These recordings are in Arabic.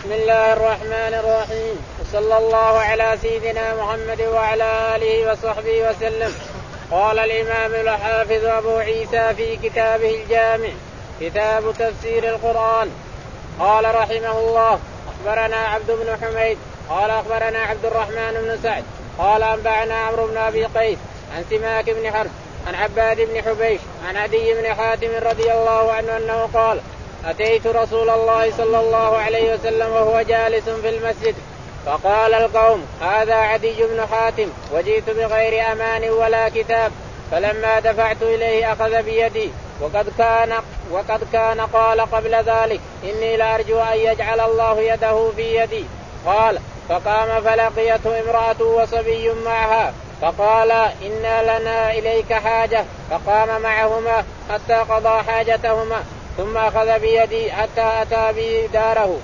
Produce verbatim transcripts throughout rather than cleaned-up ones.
بسم الله الرحمن الرحيم، وصلى الله على سيدنا محمد وعلى آله وصحبه وسلم. قال الإمام الحافظ أبو عيسى في كتابه الجامع كتاب تفسير القرآن، قال رحمه الله: أخبرنا عبد بن حميد قال أخبرنا عبد الرحمن بن سعد قال أنبأنا عمرو بن أبي قيس عن سماك بن حرب عن عباد بن حبيش عن عدي بن حاتم رضي الله عنه أنه قال: أتيت رسول الله صلى الله عليه وسلم وهو جالس في المسجد، فقال القوم: هذا عدي بن حاتم، وجئت بغير أمان ولا كتاب. فلما دفعت إليه أخذ بيدي، وقد كان وقد كان قال قبل ذلك: إني لأرجو أن يجعل الله يده في يدي. قال: فقام فلقيته امرأة وصبي معها، فقال: إنا لنا إليك حاجة. فقام معهما حتى قضى حاجتهما، ثم أخذ بيدي حتى أتى بي داره،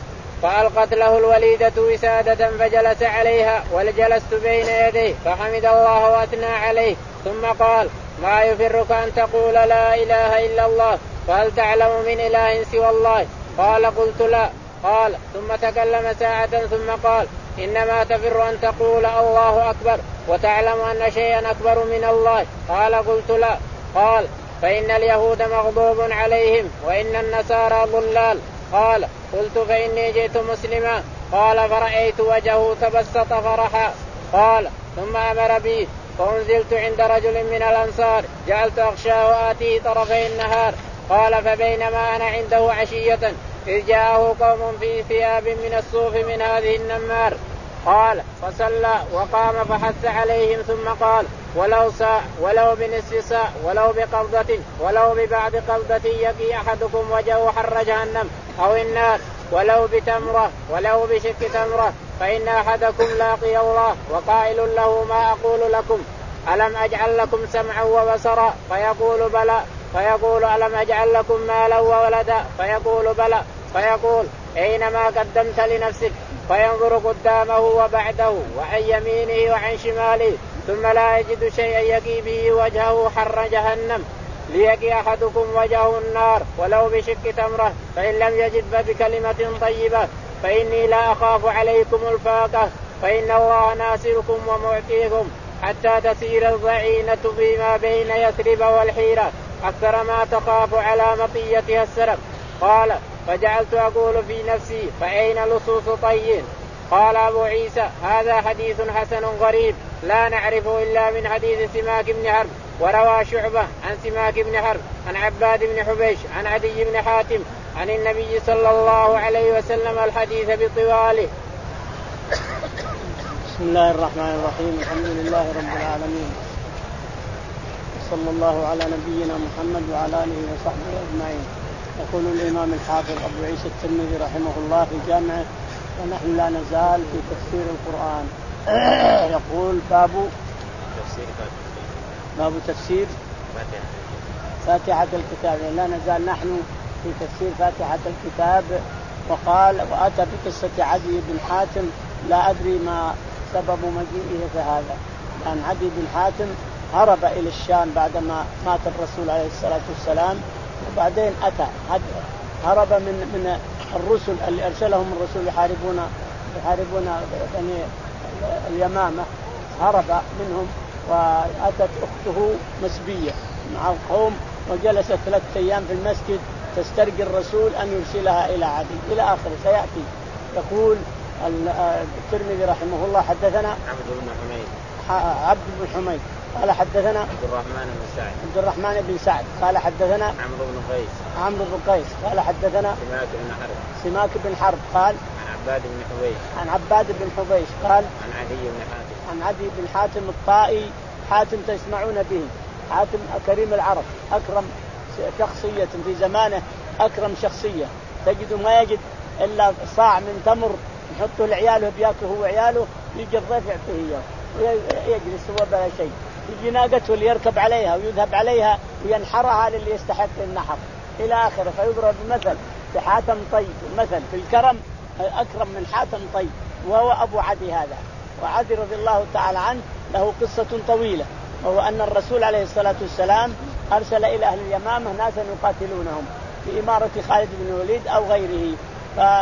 فألقت له الوليدة وسادة فجلس عليها، ولجلست بين يديه فحمد الله وأثنى عليه، ثم قال: ما يفرك أن تقول لا إله إلا الله، فهل تعلم من إله سوى الله؟ قال: قلت لا. قال: ثم تكلم ساعة ثم قال: إنما تفر أن تقول الله أكبر، وتعلم أن شيئا أكبر من الله. قال: قلت لا. قال: فإن اليهود مغضوب عليهم، وإن النصارى ضلال. قال: قلت: فإني جئت مسلما. قال: فرأيت وجهه تبسط فرحا. قال: ثم أمر بي، فأنزلت عند رجل من الأنصار، جعلت أغشاه آتيه طرفي النهار. قال: فبينما أنا عنده عشية إذ جاءه قوم في ثياب من الصوف من هذه النمار. قال: فصلى وقام فحث عليهم، ثم قال: ولو ساء ولو بنصف ساء ولو بقبضة ولو ببعض قبضة يقي أحدكم وجهه حر جهنم أو النار، ولو بتمرة ولو بشك تمرة، فإن أحدكم لاقي الله وقائل له: ما أقول لكم؟ ألم أجعل لكم سمعا وبصرا؟ فيقول: بلى. فيقول: ألم أجعل لكم مالا وولدا؟ فيقول: بلى. فيقول: أينما قدمت لنفسك؟ فينظر قدامه وبعده وعن يمينه وعن شماله، ثم لا يجد شيئا يقي به وجهه حر جهنم، ليقي أحدكم وجهه النار ولو بشق تمرة، فإن لم يجد فبكلمة طيبة، فإني لا أخاف عليكم الفاقة، فإن الله ناصركم ومعطيكم حتى تسير الضعينة فيما بين يثرب والحيرة أكثر ما تخاف على مطيتها السرب. قال: فجعلت أقول في نفسي: فأين لصوص طين؟ قال أبو عيسى: هذا حديث حسن غريب لا نعرفه إلا من حديث سماك بن حرب. وروى شعبة عن سماك بن حرب عن عباد بن حبيش عن عدي بن حاتم عن النبي صلى الله عليه وسلم الحديث بطواله. بسم الله الرحمن الرحيم، الحمد لله رب العالمين، صلى الله على نبينا محمد وعلى آله وصحبه أجمعين. يقول الإمام الحافظ أبو عيسى الترمذي رحمه الله في جامعه: ونحن لا نزال في تفسير القرآن. يقول: باب تفسير باب تفسير فاتحة الكتاب. لا نزال نحن في تفسير فاتحة الكتاب. وقال: وأتى بقصة عدي بن حاتم، لا أدري ما سبب مجيئه في هذا، لأن عدي بن حاتم هرب إلى الشام بعدما مات الرسول عليه الصلاة والسلام، وبعدين أتى هرب من من الرسل اللي أرسلهم الرسول يحاربون يحاربون يعني اليمامة، هرب منهم، وأتت أخته مسبية مع القوم، وجلست ثلاثة أيام في المسجد تسترجي الرسول أن يرسلها إلى عدي إلى آخره سيأتي. يقول الترمذي رحمه الله: حدثنا عبد بن حميد عبد بن حميد قال حدثنا عبد الرحمن بن سعد عبد الرحمن بن سعد قال حدثنا عمرو بن قيس عمرو بن قيس قال حدثنا سماك بن حرب سماك بن حرب قال عن عباد بن حبيش عن عباد بن حبيش قال عن عدي بن حاتم عن عدي بن حاتم الطائي. حاتم تسمعون به، حاتم كريم العرب، أكرم شخصية في زمانه، أكرم شخصية، تجد ما يجد إلا صاع من تمر يحطه لعياله بياكله هو وعياله، يجي الضيف يعطيه ويجلس هو بلا شيء، يجي ناقته اللي يركب عليها ويذهب عليها وينحرها للي يستحق النحر إلى آخره. فيضرب مثل بحاتم طيب، مثل في الكرم أكرم من حاتم طيب، وهو أبو عدي هذا. وعدي رضي الله تعالى عنه له قصة طويلة، وهو أن الرسول عليه الصلاة والسلام أرسل إلى أهل اليمامة ناسا يقاتلونهم في إمارة خالد بن الوليد أو غيره،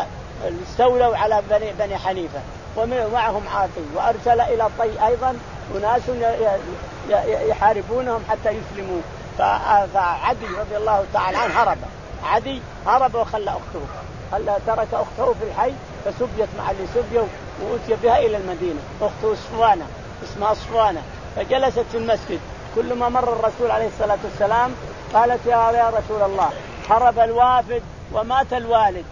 استولوا على بني, بني حنيفة ومعهم عاطي، وأرسل إلى طي أيضا أناس يحاربونهم حتى يسلموا. فعدي رضي الله تعالى عنه هرب، عدي هرب وخلى أخته، خلى ترك أخته في الحي فسبيت مع اللي سبيوا وأتي بها إلى المدينة. أخته صفوانة اسمها صفوانة، فجلست في المسجد. كل ما مر الرسول عليه الصلاة والسلام قالت يا, يا رسول الله هرب الوافد ومات الوالد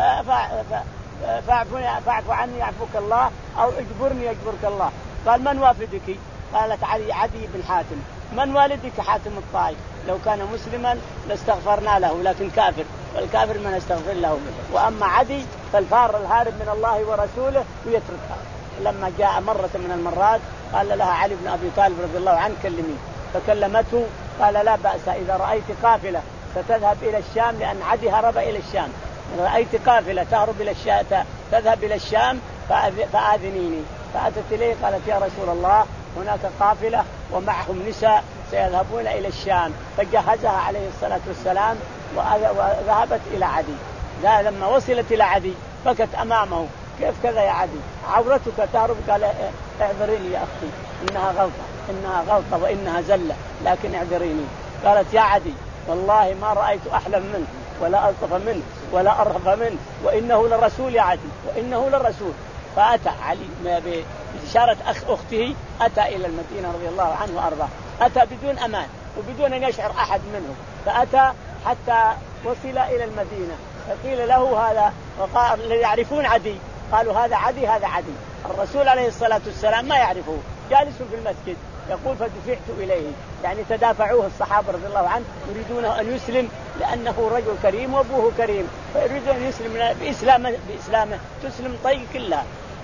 فاعف عني يعفوك الله أو اجبرني يجبرك الله. قال من وافدك؟ قالت علي عدي بن حاتم. من والدك؟ حاتم الطائي. لو كان مسلما لاستغفرنا له لكن كافر، والكافر من استغفر له. وأما عدي فالفار الهارب من الله ورسوله ويتركها. لما جاء مرة من المرات قال لها علي بن أبي طالب رضي الله عنه كلمي، فكلمته قال لا بأس إذا رأيت قافلة ستذهب إلى الشام، لأن عدي هرب إلى الشام، رأيت قافلة تهرب إلى الشام تذهب إلى الشام فآذنيني. فأتت إليه قالت يا رسول الله هناك قافلة ومعهم نساء سيذهبون إلى الشام، فجهزها عليه الصلاة والسلام وذهبت إلى عدي. لما وصلت إلى عدي بكت أمامه، كيف كذا يا عدي عورتك تهرب؟ قال اعذريني يا أختي إنها غلطة، إنها غلطة وإنها زلة، لكن اعذريني. قالت يا عدي والله ما رأيت أحلم منه ولا ألطف منه ولا أرهب منه، وإنه للرسول يا عدي، وإنه للرسول. فأتى علي بإشارة أخ أخته، أتى إلى المدينة رضي الله عنه وأرضاه، أتى بدون أمان وبدون أن يشعر أحد منهم، فأتى حتى وصل إلى المدينة. فقيل له هذا، وقال يعرفون عدي، قالوا هذا عدي هذا عدي. الرسول عليه الصلاة والسلام ما يعرفه، جالس في المسجد. يقول فدفعت إليه، يعني تدافعوه الصحابة رضي الله عنه، يريدونه أن يسلم لأنه رجل كريم وأبوه كريم، فيريد أن يسلم بإسلامه, بإسلامه تسلم طيق كلها.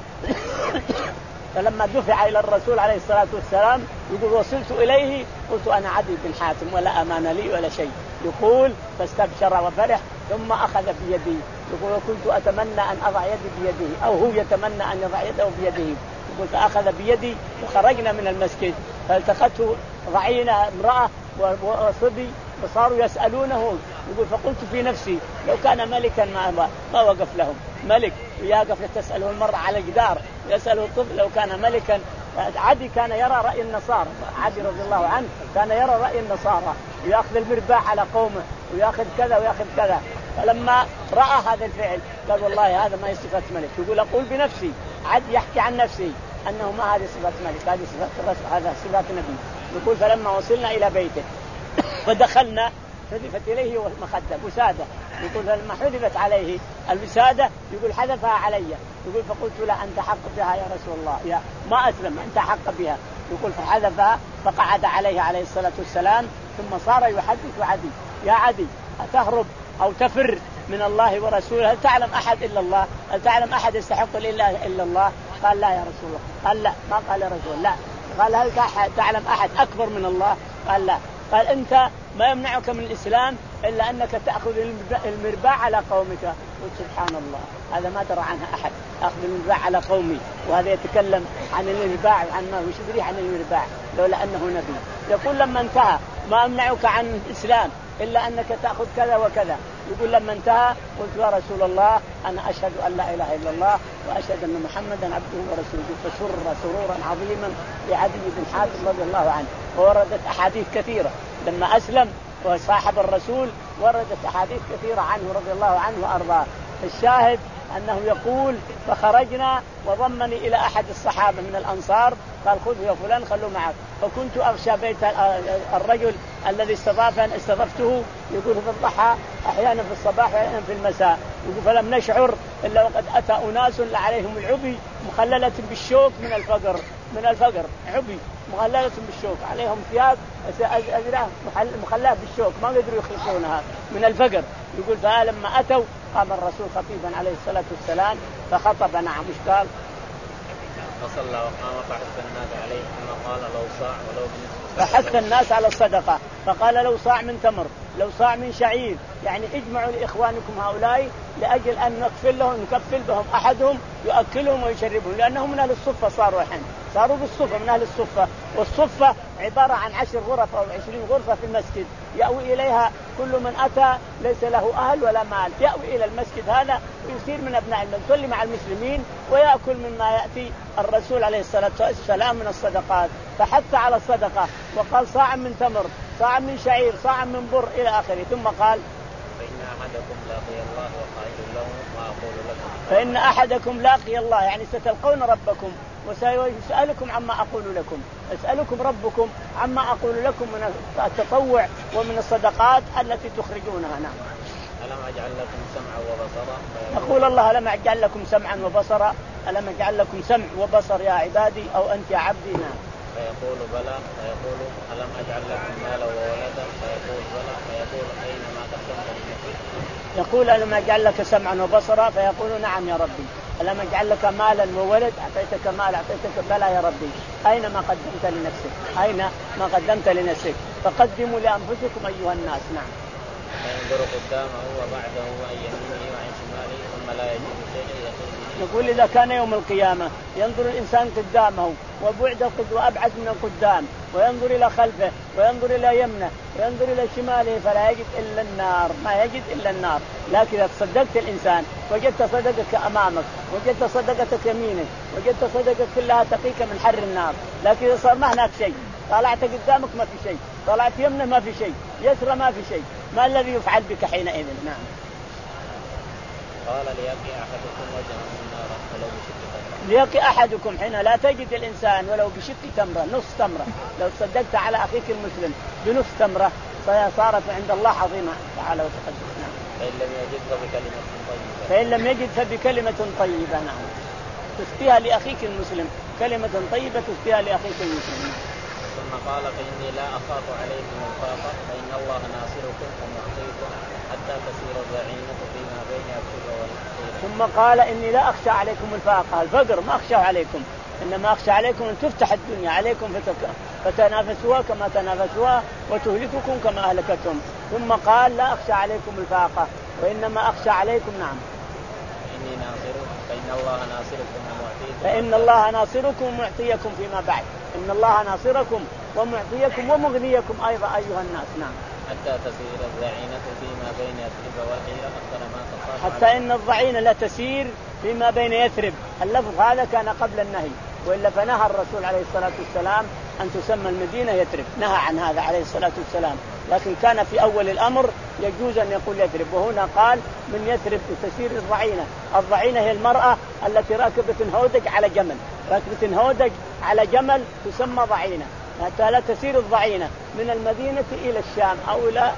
فلما دفع إلى الرسول عليه الصلاة والسلام يقول وصلت إليه قلت أنا عدي بن حاتم ولا أمان لي ولا شيء. يقول فاستبشر وفرح ثم أخذ بيدي. يقول وكنت أتمنى أن أضع يدي بيده أو هو يتمنى أن يضع يده بيده. يقول فأخذ بيدي وخرجنا من المسجد، فالتقته ضعينة امرأة وصبي وصاروا يسألونه. يقول فقلت في نفسي لو كان ملكا ما, ما وقف لهم ملك ويقف تسأله المرأة على الجدار يسأله الطفل لو كان ملكا. عدي كان يرى رأي النصارى، عدي رضي الله عنه كان يرى رأي النصارى ويأخذ المرباح على قومه ويأخذ كذا ويأخذ كذا. فلما رأى هذا الفعل قال والله هذا ما هي صفة ملك. يقول أقول بنفسي، عدي يحكي عن نفسي أنه ما هذه صفة ملك، هذه صفة الرسول، هذا صفات نبي. يقول فلما وصلنا إلى بيته فدخلنا حذفت إليه مخدة وسادة. يقول فلما حذفت عليه الوسادة يقول حذفها علي. يقول فقلت لا أنت حق بها يا رسول الله، يا ما أسلم أنت حق بها. يقول فحذفها فقعد عليه عليه الصلاة والسلام. ثم صار يحدث عدي يا عدي أتهرب أو تفر من الله ورسوله؟ هل تعلم أحد إلا الله؟ هل تعلم أحد يستحق إلا إلا الله؟ قال لا يا رسول الله. قال لا، ما قال يا رسول لا. قال هل تعلم أحد أكبر من الله؟ قال لا. قال أنت ما يمنعك من الإسلام إلا أنك تأخذ المرباع على قومك. قلت سبحان الله هذا ما ترى عنها أحد، أخذ المرباع على قومي، وهذا يتكلم عن المرباع وعن ما وش يدري عن المرباع لولا أنه نبي. يقول لما انتهى ما أمنعك عن الإسلام إلا أنك تأخذ كذا وكذا. يقول لما انتهى قلت يا رسول الله أنا أشهد أن لا إله إلا الله وأشهد أن محمدا عبده ورسوله. فسر سرورا عظيما لعدي بن حاتم رضي الله عنه. ووردت أحاديث كثيرة لما أسلم وصاحب الرسول، وردت أحاديث كثيرة عنه رضي الله عنه وأرضاه. الشاهد أنه يقول فخرجنا وضمني إلى أحد الصحابة من الأنصار قال خذه يا فلان خلوا معك. فكنت أغشى بيت الرجل الذي استضافه استضفته. يقول في الضحى أحيانا في الصباح وأحيانا في المساء. يقول فلم نشعر إلا وقد أتى أناس عليهم العبي مخللة بالشوك من الفقر، من الفقر عبي مخللة بالشوك، عليهم ثياب مخللة بالشوك ما قدروا يخلقونها من الفقر. يقول فلما أتوا قام الرسول خطيبا عليه الصلاة والسلام فخطب. نعم مش قال فصلى وقام فحث الناس عليه ثم قال لو صاع ولو بنصف. فحث الناس على الصدقة فقال لو صاع من تمر لو صاع من شعير، يعني اجمعوا لإخوانكم هؤلاء لأجل أن نكفل لهم نكفل بهم أحدهم يؤكلهم ويشربهم، لأنهم من أهل الصفة صاروا الحين، صاروا بالصفة من أهل الصفة. والصفة عبارة عن عشر غرف أو عشرين غرفة في المسجد يأوي إليها كل من أتى ليس له أهل ولا مال، يأوي إلى المسجد هذا ويصير من أبناء المسجد، يصلي مع المسلمين ويأكل مما يأتي الرسول عليه الصلاة والسلام من الصدقات. فحث على الصدقة وقال صاع من تمر، صاع من شعير، صاع من بر إلى آخره. ثم قال فإن أحدكم لاقي الله وقائل له ما أقول لكم فإن أحدكم لاقي الله، يعني ستلقون ربكم وسيسألكم عما أقول لكم، أسألكم ربكم عما أقول لكم من التطوع ومن الصدقات التي تخرجونها. نعم. ألم أجعل لكم سمعا وبصرا؟ يقول الله ألم أجعل لكم سمعا وبصرا، ألم أجعل لكم سمع وبصر يا عبادي أو أنت يا عبدي. نعم. فيقول بلى، فيقول ألم أجعل لكم مالا وولدا؟ فيقول بلى، فيقول أينما قدمت لنفسك؟ يقول ألم أجعل لك سمعا وبصرا؟ فيقول نعم يا ربي. ألم أجعل لك مالا وولد؟ أعطيتك مال، أعطيتك بلى يا ربي. أين ما قدمت لنفسك؟ أين ما قدمت لنفسك؟ فقدموا لأنفسكم أيها الناس. نعم. فينظر قدامه وبعده وعن يمينه وعن شماله ثم لا يجد شيئا يخرج. يقول إذا كان يوم القيامة ينظر الإنسان قدامه وبعد وأبعد من القدام، وينظر إلى خلفه وينظر إلى يمنه وينظر إلى شماله فلا يجد إلا النار، ما يجد إلا النار. لكن إذا تصدقت الإنسان وجدت صدقك أمامك، وجدت صدقتك يمينك، وجدت صدقك كلها تقيك من حر النار. لكن إذا صار ما هناك شيء، طلعت قدامك ما في شيء، طلعت يمنه ما في شيء، يسرى ما في شيء، ما الذي يفعل بك حينئذ؟ نعم. قال ليقي أحدكم وجهه النار ولو بشق تمرة. ليقي أحدكم حين لا تجد الإنسان ولو بشق تمرة، نصف تمرة. لو صدقت على أخيك المسلم بنصف تمرة صارت عند الله عظيمة تعالى وتقدس. نعم. فإن لم يجد فبكلمة طيبة. فإن لم يجد فبكلمة طيبة. نعم. تسقيها لأخيك المسلم، كلمة طيبة تسقيها لأخيك المسلم. ثم قال فإني لا أخاف عليكم الفاقة فإن الله ناصركم ومعطيكم حتى تسير الضعينة فيما بين البر والخير. ثم قال إني لا أخشى عليكم الفاقة، الفقر ما أخشى عليكم، إنما أخشى عليكم أن تفتح الدنيا عليكم فتنافسوها كما تنافسوها وتهلككم كما أهلكتهم. ثم قال لا أخشى عليكم الفاقة وإنما أخشى عليكم. نعم. فإني ناصركم فإن الله ناصركم ومعطيكم. فإن الله ناصركم ومعطيكم فيما بعد، إن الله ناصركم ومعطيكم ومغنيكم أيضا أيها الناس. نعم. حتى تسير الضعينة فيما بين يثرب والحيرة أكثر ما تخاف. حتى إن الضعينة لا تسير فيما بين يثرب، اللفظ هذا كان قبل النهي، وإلا فنهى الرسول عليه الصلاة والسلام أن تسمى المدينة يثرب، نهى عن هذا عليه الصلاة والسلام، لكن كان في أول الأمر يجوز أن يقول يثرب، وهنا قال من يثرب تسير الضعينة. الضعينة هي المرأة التي راكبة هودج على جمل، راكبة هودج على جمل تسمى ضعينة. حتى لا تسير الضعينة من المدينة إلى الشام أو إلى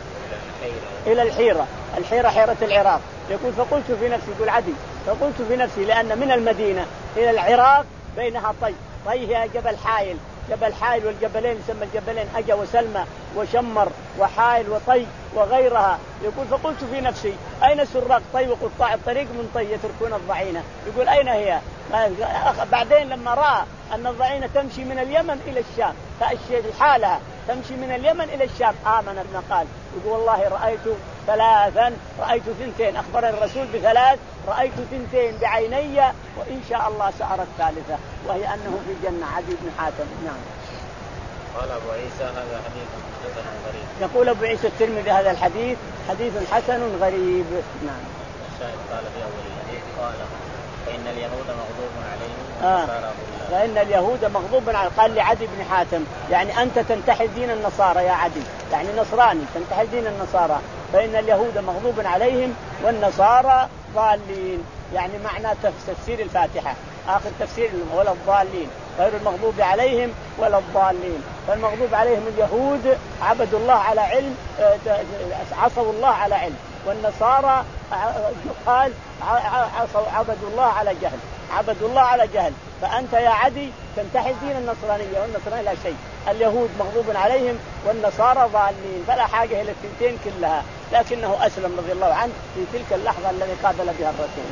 إلى الحيرة، الحيرة حيرة العراق. يقول فقلت في نفسي، يقول عدي فقلت في نفسي لأن من المدينة إلى العراق بينها طي، طي هي جبل حائل، جبل حائل والجبلين يسمى الجبلين أجا وسلمى وشمر وحائل وطي وغيرها. يقول فقلت في نفسي أين سراق طي وقطاع الطريق من طي يتركون الضعينة؟ يقول أين هي؟ بعدين لما رأى أن الضعينة تمشي من اليمن إلى الشام، فأشهد حالها تمشي من اليمن إلى الشام، آمن ابن قال. يقول والله رأيت ثلاثا، رأيت ثنتين، أخبر الرسول بثلاث، رأيت ثنتين بعيني وإن شاء الله سأرى الثالثة، وهي أنه في الجنة. عدي بن حاتم. نعم. قال أبو عيسى هذا حديث حسن غريب. يقول أبو عيسى الترمذي هذا الحديث حديث حسن غريب. نعم. الشاهد قال في أول الحديث قال فإن اليهود مغضوب عليهم آه. فإن اليهود مغضوب عليهم. قال لعدي بن حاتم يعني أنت تنتحل دين النصارى يا عدي، يعني نصراني تنتحل دين النصارى، فإن اليهود مغضوب عليهم والنصارى ضالين، يعني معنى تفسير الفاتحة آخر تفسير ولا الضالين، غير المغضوب عليهم ولا الضالين. فالمغضوب عليهم اليهود عبدوا الله على علم، عصوا الله على علم، والنصارى قال عبدوا الله على جهل، عبدوا الله على جهل. فأنت يا عدي تنتحل دين النصرانية، والنصرانية لا شيء. اليهود مغضوب عليهم والنصارى ضالين، فلا حاجة إلى الثنتين كلها، لكنه أسلم رضي الله عنه في تلك اللحظة التي قابل بها الرسول.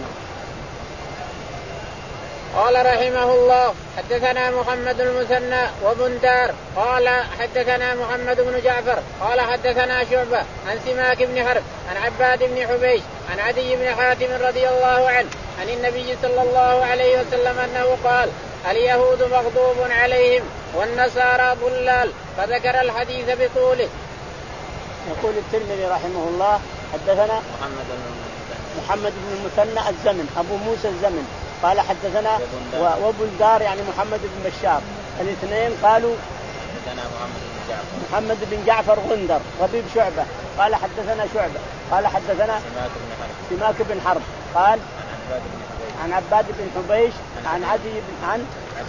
قال رحمه الله حدثنا محمد المثنى وبندار قال حدثنا محمد بن جعفر قال حدثنا شعبة عن سماك بن حرب عن عباد بن حبيش عن عدي بن حاتم رضي الله عنه عن النبي صلى الله عليه وسلم أنه قال اليهود مغضوب عليهم والنصارى ضلال، فذكر الحديث بطوله. يقول الترمذي رحمه الله حدثنا محمد محمد بن المثنى الزمن أبو موسى الزمن قال حدثنا وابو الدار يعني محمد بن بشار، الاثنين قالوا حدثنا محمد بن جعفر محمد بن جعفر غندر ربيب شعبة قال حدثنا شعبة قال حدثنا سماك بن حرب قال عن عباد بن حبيش عن عدي بن عن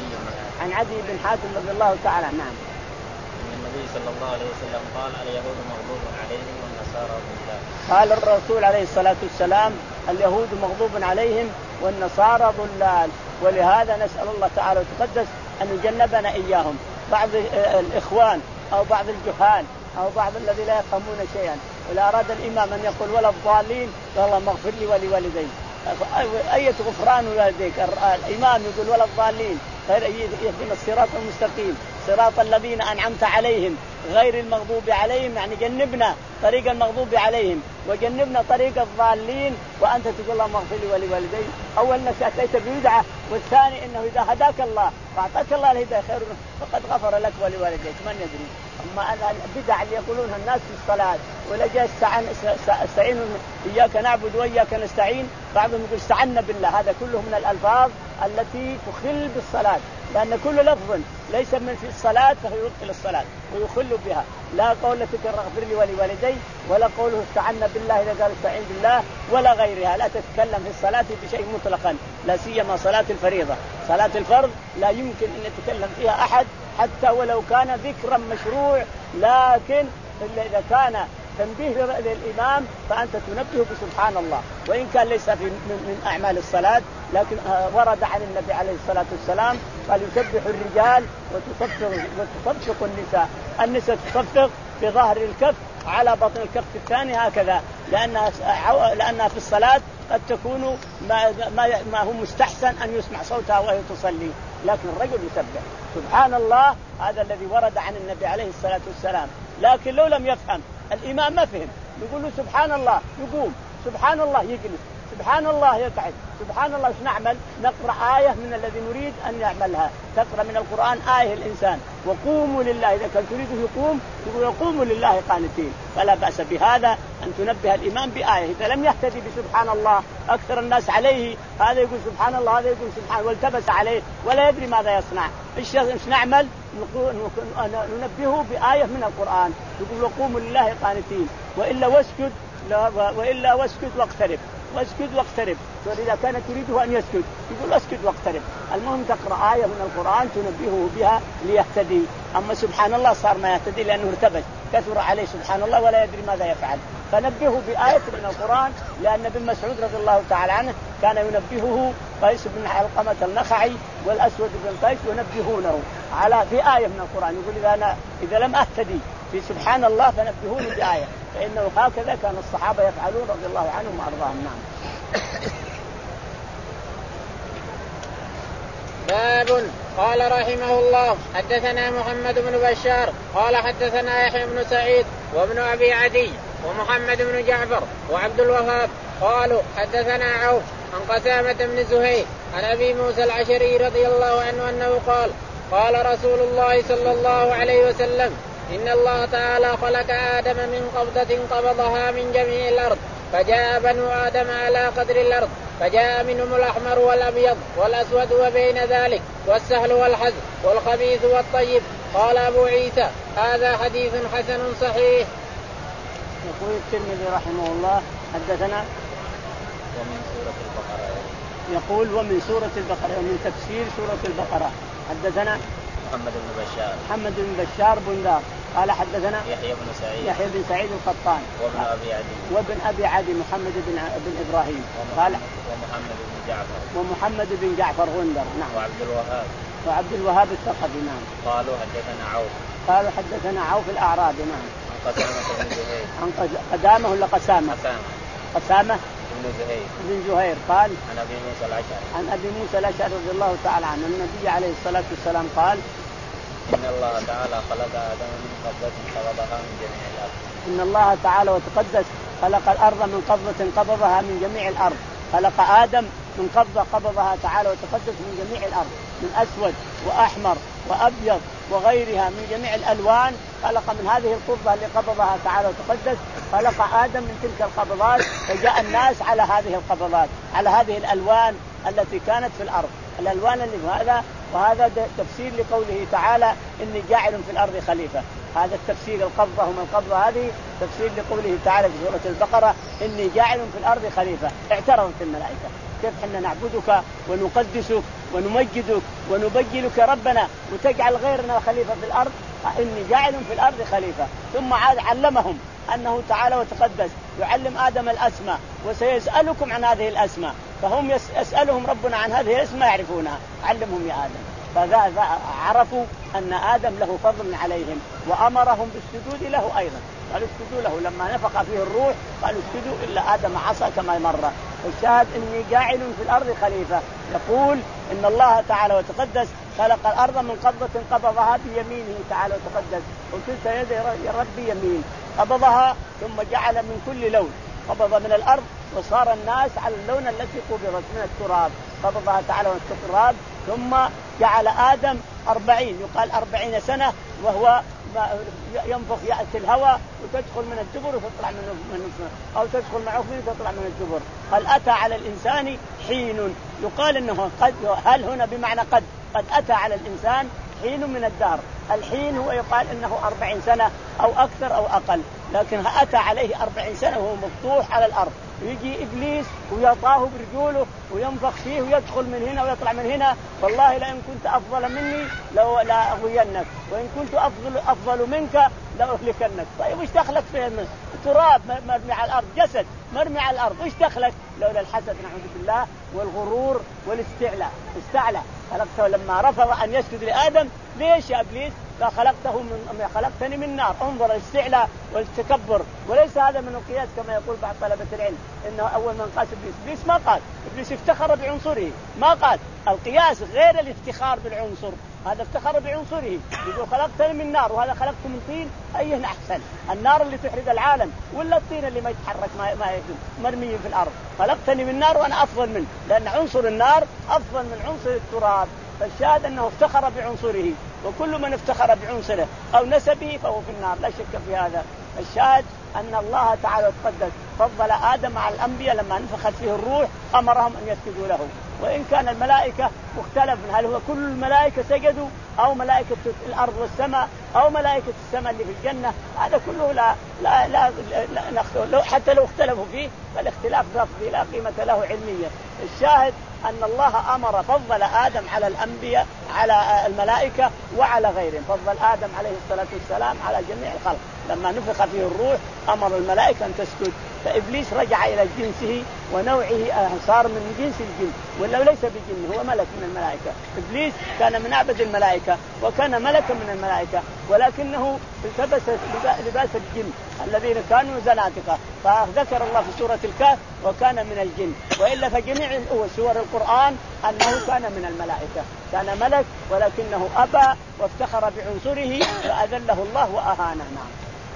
عن عدي بن حاتم رضي الله تعالى عنه. نعم. النبي صلى الله عليه وسلم قال اليهود مغضوب عليهم والنصارى ضلال. قال الرسول عليه الصلاة والسلام اليهود مغضوب عليهم والنصارى ضلال، ولهذا نسأل الله تعالى وتقدس أن يجنبنا إياهم. بعض الإخوان أو بعض الجهال أو بعض الذي لا يفهمون شيئا ولا أراد الإمام أن يقول ولا الضالين والله مغفر لي ولوالدي، أية غفران والديك. الإمام يقول ولا الضالين غير يهدنا الصراط المستقيم صراط الذين أنعمت عليهم غير المغضوب عليهم، يعني جنبنا طريق المغضوب عليهم وجنبنا طريق الضالين، وأنت تقول الله مغفر لي ولوالدي. أول أنك أتيت ببدعة، والثاني أنه إذا هداك الله فأعطاك الله الهداية خير فقد غفر لك ولوالديك من يدري. أما البدع اللي يقولونها الناس في الصلاة ولا جاء استعين إياك نعبد وإياك نستعين، بعضهم يقول استعنا بالله، هذا كله من الألفاظ التي تخل بالصلاة، لأن كل لفظ ليس من في الصلاة فهو يبطل الصلاة ويخل بها. لا قولة اغفر لي ولوالدي ولا قوله استعنا بالله إذا قال استعين بالله ولا غيرها. لا تتكلم في الصلاة بشيء مطلقا، لا سيما صلاة الفريضة. صلاة الفرض لا يمكن أن يتكلم فيها أحد حتى ولو كان ذكرا مشروع، لكن إذا كان تنبيه للإمام فأنت تنبه بسبحان الله، وإن كان ليس في من أعمال الصلاة، لكن ورد عن النبي عليه الصلاة والسلام قال يسبح الرجال وتصفق وتصفق النساء. النساء تصفق في ظهر الكف على بطن الكف الثاني هكذا، لأنها لأنها في الصلاة قد تكون ما ما هو مستحسن أن يسمع صوتها وهي تصلي، لكن الرجل يسبح سبحان الله. هذا الذي ورد عن النبي عليه الصلاة والسلام. لكن لو لم يفهم الإمام ما فهم، يقول له سبحان الله يقوم، سبحان الله يجلس، سبحان الله يقعد، سبحان الله. ايش نعمل؟ نقرأ آية من الذي نريد أن نعملها. تقرأ من القرآن آية الإنسان وقوموا لله، إذا كان تريده يقوم يقول يقوموا لله قانتين، فلا بأس بهذا أن تنبه الإمام بآية. إذا لم يهتدي بسبحان الله أكثر الناس عليه، هذا يقول سبحان الله هذا يقول سبحان، والتبس عليه ولا يدري ماذا يصنع. إيش نعمل؟ ننبهه بآية من القرآن يقول وقوموا لله قانتين، وإلا واسجد وإلا واسجد واقترب، واسجد واقترب. وإذا كان تريده أن يسجد يقول اسجد واقترب. المهم تقرأ آية من القرآن تنبهه بها ليهتدي. أما سبحان الله صار ما يهتدي لأنه ارتبك كثر عليه سبحان الله ولا يدري ماذا يفعل. فنبهه بآية من القرآن، لأن ابن مسعود رضي الله تعالى عنه كان ينبهه قيس بن علقمة النخعي والأسود بن قيس ينبهونه على في آية من القرآن. يقول إذا أنا إذا لم أهتدي في سبحان الله فنبهوني بآية، فإنه هكذا كان الصحابة يفعلون رضي الله عنهم وأرضاهم. نعم. باب. قال رحمه الله حدثنا محمد بن بشار قال حدثنا يحيى بن سعيد وابن أبي عدي ومحمد بن جعفر وعبد الوهاب قالوا حدثنا عوف عن قسامة بن زهير عن أبي موسى العشري رضي الله عنه أنه قال قال رسول الله صلى الله عليه وسلم إن الله تعالى خلق آدم من قبضة قبضها من جميع الأرض، فجاء بنو آدم على قدر الأرض، فجاء منهم الأحمر والأبيض والأسود وبين ذلك والسهل والحزن والخبيث والطيب. قال أبو عيسى هذا حديث حسن صحيح. يقول الترمذي رحمه الله حدثنا ومن سورة البقرة، يقول ومن سورة البقرة ومن تفسير سورة البقرة حدثنا محمد بن بشار محمد بن بشار بندار قال حدثنا يحيى بن سعيد يحيى بن سعيد القطان وابن أبي عدي وابن أبي عدي محمد بن بن إبراهيم قال ومحمد بن جعفر ومحمد بن جعفر غندر. نعم. وعبد الوهاب وعبد الوهاب الثقفي. نعم. قالوا حدثنا عوف قالوا حدثنا عوف الأعرابي. نعم. عن قسامة بن زهير عن قدامه ولا قسامة؟ قسامة قسامة بن زهير بن زهير قال عن أبي موسى الأشعري عن أبي موسى الأشعري رضي الله تعالى عنه النبي عليه الصلاة والسلام قال إن الله تعالى خلق آدم من قبضة قبضها من جميع الأرض. إن الله تعالى وتقدس خلق الأرض من قبضة قبضها من جميع الأرض. خلق آدم من قبضة قبضها تعالى وتقدس من جميع الأرض، من أسود وأحمر وأبيض وغيرها من جميع الألوان. خلق من هذه القبضة اللي قبضها تعالى وتقدس، خلق آدم من تلك القبضات، فجاء الناس على هذه القبضات، على هذه الألوان التي كانت في الأرض، الألوان اللي هذا. وهذا تفسير لقوله تعالى إني جاعل في الأرض خليفة. هذا التفسير القبضة ومن القبضة هذه تفسير لقوله تعالى في سورة البقرة إني جاعل في الأرض خليفة. اعترضت الملائكة، كيف حنا نعبدك ونقدسك ونمجدك ونبجلك ربنا وتجعل غيرنا خليفة في الأرض؟ إني جاعل في الأرض خليفة. ثم عاد علمهم أنه تعالى وتقدس يعلم آدم الأسماء وسيسألكم عن هذه الأسماء، فهم يسألهم ربنا عن هذه الأسماء يعرفونها، علمهم يا آدم. فعرفوا أن آدم له فضل عليهم وأمرهم بالسجود له أيضا، قالوا اسجدوا له لما نفخ فيه الروح، قالوا اسجدوا إلا آدم عصى كما مر. الشاهد إني جاعل في الأرض خليفة، يقول إن الله تعالى وتقدس خلق الأرض من قبضة قبضها بيمينه تعالى وتقدس، وكلتا يد ربي يمين، قبضها ثم جعل من كل لون، قبض من الأرض وصار الناس على اللون التي قبضت من التراب، قبضها تعالى من التراب. ثم جعل آدم أربعين، يقال أربعين سنة، وهو ينفخ يأتي الهواء وتدخل من الدبر وتطلع من أو تدخل معه وتطلع من الدبر. هل أتى على الإنسان حين، يقال إنه قد، هل هنا بمعنى قد، قد أتى على الإنسان حين من الدهر. الحين هو يقال إنه أربعين سنة أو أكثر أو أقل، لكن أتى عليه أربعين سنة وهو مفتوح على الأرض، ويجي إبليس ويطاه برجوله وينفخ فيه ويدخل من هنا ويطلع من هنا، والله لئن كنت أفضل مني لو لا أغوينك، وإن كنت أفضل أفضل منك لأهلكنك. طيب وش دخلك في التراب مرمي على الأرض، جسد مرمي على الأرض، وش دخلك؟ لولا الحسد نعوذ بالله والغرور والاستعلاء، استعلى خلقته لما رفض أن يسجد لآدم. ليش يا إبليس؟ فخلقته من خلقتني من نار. انظر الاستعلاء والتكبر، وليس هذا من القياس كما يقول بعض طلبة العلم إنه أول من قاس إبليس. إبليس ما قال، إبليس افتخر بعنصره، ما قال. القياس غير الافتخار بالعنصر، هذا افتخر بعنصره، يقول خلقتني من نار وهذا خلقته من طين، أيه أحسن؟ النار اللي تحرق العالم ولا الطين اللي ما يتحرك ما ما يجوز مرمي في الأرض؟ خلقتني من نار وأنا أفضل منه، لأن عنصر النار أفضل من عنصر التراب. فالشاهد أنه افتخر بعنصره، وكل من افتخر بعنصره أو نسبه فهو في النار، لا شك في هذا. الشاهد أن الله تعالى تقدس فضل آدم على الأنبياء لما نفخت فيه الروح، أمرهم أن يسجدوا له. وإن كان الملائكة مختلف، هل هو كل الملائكة سجدوا أو ملائكة الأرض والسماء أو ملائكة السماء اللي في الجنة، هذا كله لا لا لا, لا, لا حتى لو اختلفوا فيه فالاختلاف لفظي لا قيمة له علميا. الشاهد أن الله أمر فضل آدم على الأنبياء على الملائكة وعلى غيرهم، فضل آدم عليه الصلاة والسلام على جميع الخلق. لما نفخ فيه الروح أمر الملائكة أن تسجد، فإبليس رجع إلى جنسه ونوعه، صار من جنس الجن، ولا ليس بجن، هو ملك من الملائكة. إبليس كان من أعبد الملائكة وكان ملكا من الملائكة، ولكنه التبس لباس الجن الذين كانوا زنادقة، فذكر الله في سورة الكهف وكان من الجن. وإلا فجميع سور القرآن أنه كان من الملائكة، كان ملك ولكنه أبى وافتخر بعنصره فأذله الله وأهانه. نعم.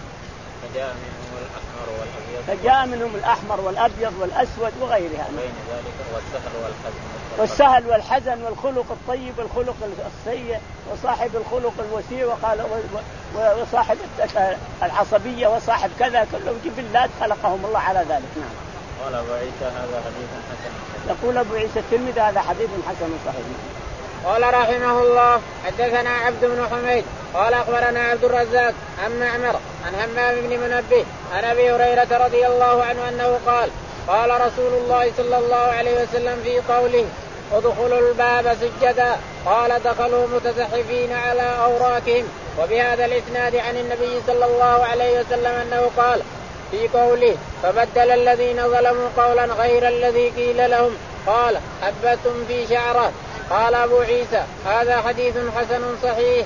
فجاء منهم الأحمر والأبيض فجاء منهم الأحمر والأبيض والأسود وغيرها، بين ذلك والسهل والحزن والسهل والحزن والخلق الطيب والخلق السيء وصاحب الخلق الوسيع، وقال وصاحب العصبية وصاحب كذا، كلهم جبلات خلقهم الله على ذلك. نعم. قال أبو عيسى هذا حديث حسن. يقول أبو عيسى الترمذي هذا حديث حسن صحيح. قال رحمه الله حدثنا عبد بن حميد قال أخبرنا عبد الرزاق عن معمر عن همام بن منبه عن أبي هريرة رضي الله عنه أنه قال قال رسول الله صلى الله عليه وسلم في قوله ادخلوا الباب سجدا، قال دخلوا متزحفين على أوراقهم. وبهذا الإسناد عن النبي صلى الله عليه وسلم أنه قال في قوله فبدل الذين ظلموا قولا غير الذي قيل لهم قال حبة في شعره. قال أبو عيسى هذا حديث حسن صحيح.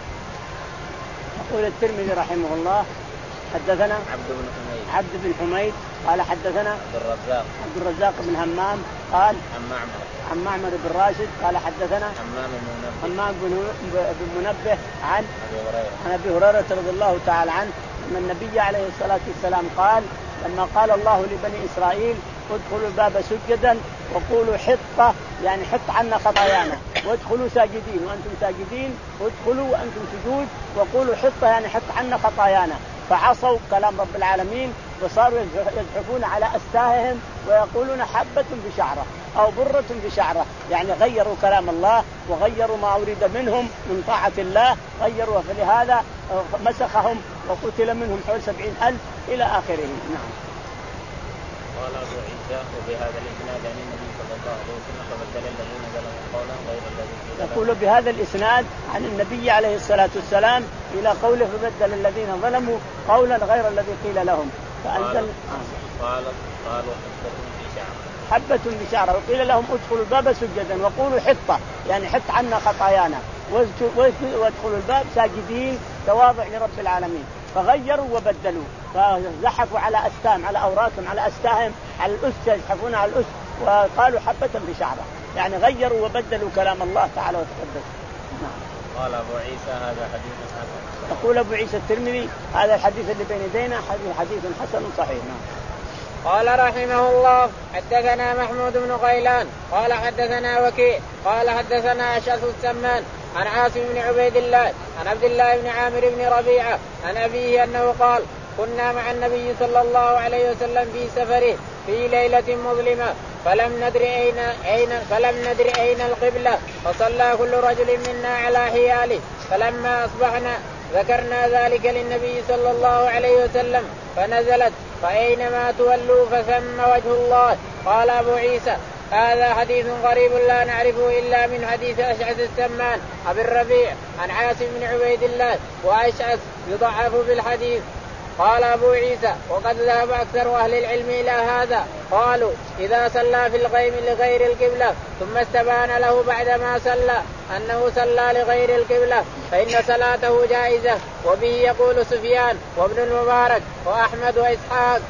يقول الترمذي رحمه الله حدثنا عبد بن حميد عبد بن حميد قال حدثنا عبد الرزاق عبد الرزاق بن همام قال عن معمر عن معمر بن راشد قال حدثنا همام بن منبه همام بن منبه عن أبي هريرة عن أبي هريرة رضي الله تعالى عنه أن النبي عليه الصلاة والسلام قال لما قال الله لبني إسرائيل ادخلوا الباب سجدا وقولوا حطة يعني حط عنا خطايانا وادخلوا ساجدين وأنتم ساجدين وادخلوا وأنتم سجود وقولوا حطة يعني حط عنا خطايانا. فعصوا كلام رب العالمين وصاروا يزحفون على أستاههم ويقولون حبة بشعرة أو برة بشعرة، يعني غيروا كلام الله وغيروا ما أريد منهم من طاعة الله، غيروا، فلهذا مسخهم وقتل منهم حول سبعين ألف إلى آخره. نعم. قال أبو عيسى وبهذا الإسناد عن النبي صلى الله عليه وسلم فبدل الذين ظلموا قولا غير الذي قيل لهم. يقول بهذا الإسناد عن النبي عليه الصلاة والسلام إلى قوله فبدل الذين ظلموا قولا غير الذي قيل لهم فأنزل. قال قالوا حبة بشعرة حبة بشعرة وقيل لهم ادخلوا الباب سجدا وقولوا حطة يعني حط عنا خطايانا وادخلوا الباب ساجدين تواضع لرب العالمين. فغيروا وبدلوا فزحفوا على أستام على أوراقهم على أستاهم على الأس يزحفون على الأس وقالوا حبة بشعرة يعني غيروا وبدلوا كلام الله تعالى وتقدس. قال أبو عيسى هذا حديث حسن. يقول أبو عيسى الترمذي هذا الحديث اللي بين يدينا حديث حديث حسن صحيح. قال رحمه الله حدثنا محمود بن غيلان قال حدثنا وكيع قال حدثنا أشعث السمان عن عاصم بن عبيد الله عن عبد الله بن عامر بن ربيعة عن أبيه أنه قال كنا مع النبي صلى الله عليه وسلم في سفره في ليلة مظلمة فلم ندر أين أين فلم ندر أين القبلة فصلى كل رجل منا على حياله فلما أصبحنا ذكرنا ذلك للنبي صلى الله عليه وسلم فنزلت فأينما تولوا فثم وجه الله. قال أبو عيسى هذا حديث غريب لا نعرفه إلا من حديث أشعث السمان أبي الربيع عن عاصم بن عبيد الله وأشعث يضعف بالحديث. قال أبو عيسى وقد ذهب أكثر أهل العلم إلى هذا قالوا إذا صلى في الغيم لغير القبلة ثم استبان له بعدما صلى أنه صلى لغير القبلة فإن صلاته جائزة. وبه يقول سفيان وابن المبارك وأحمد وإسحاق.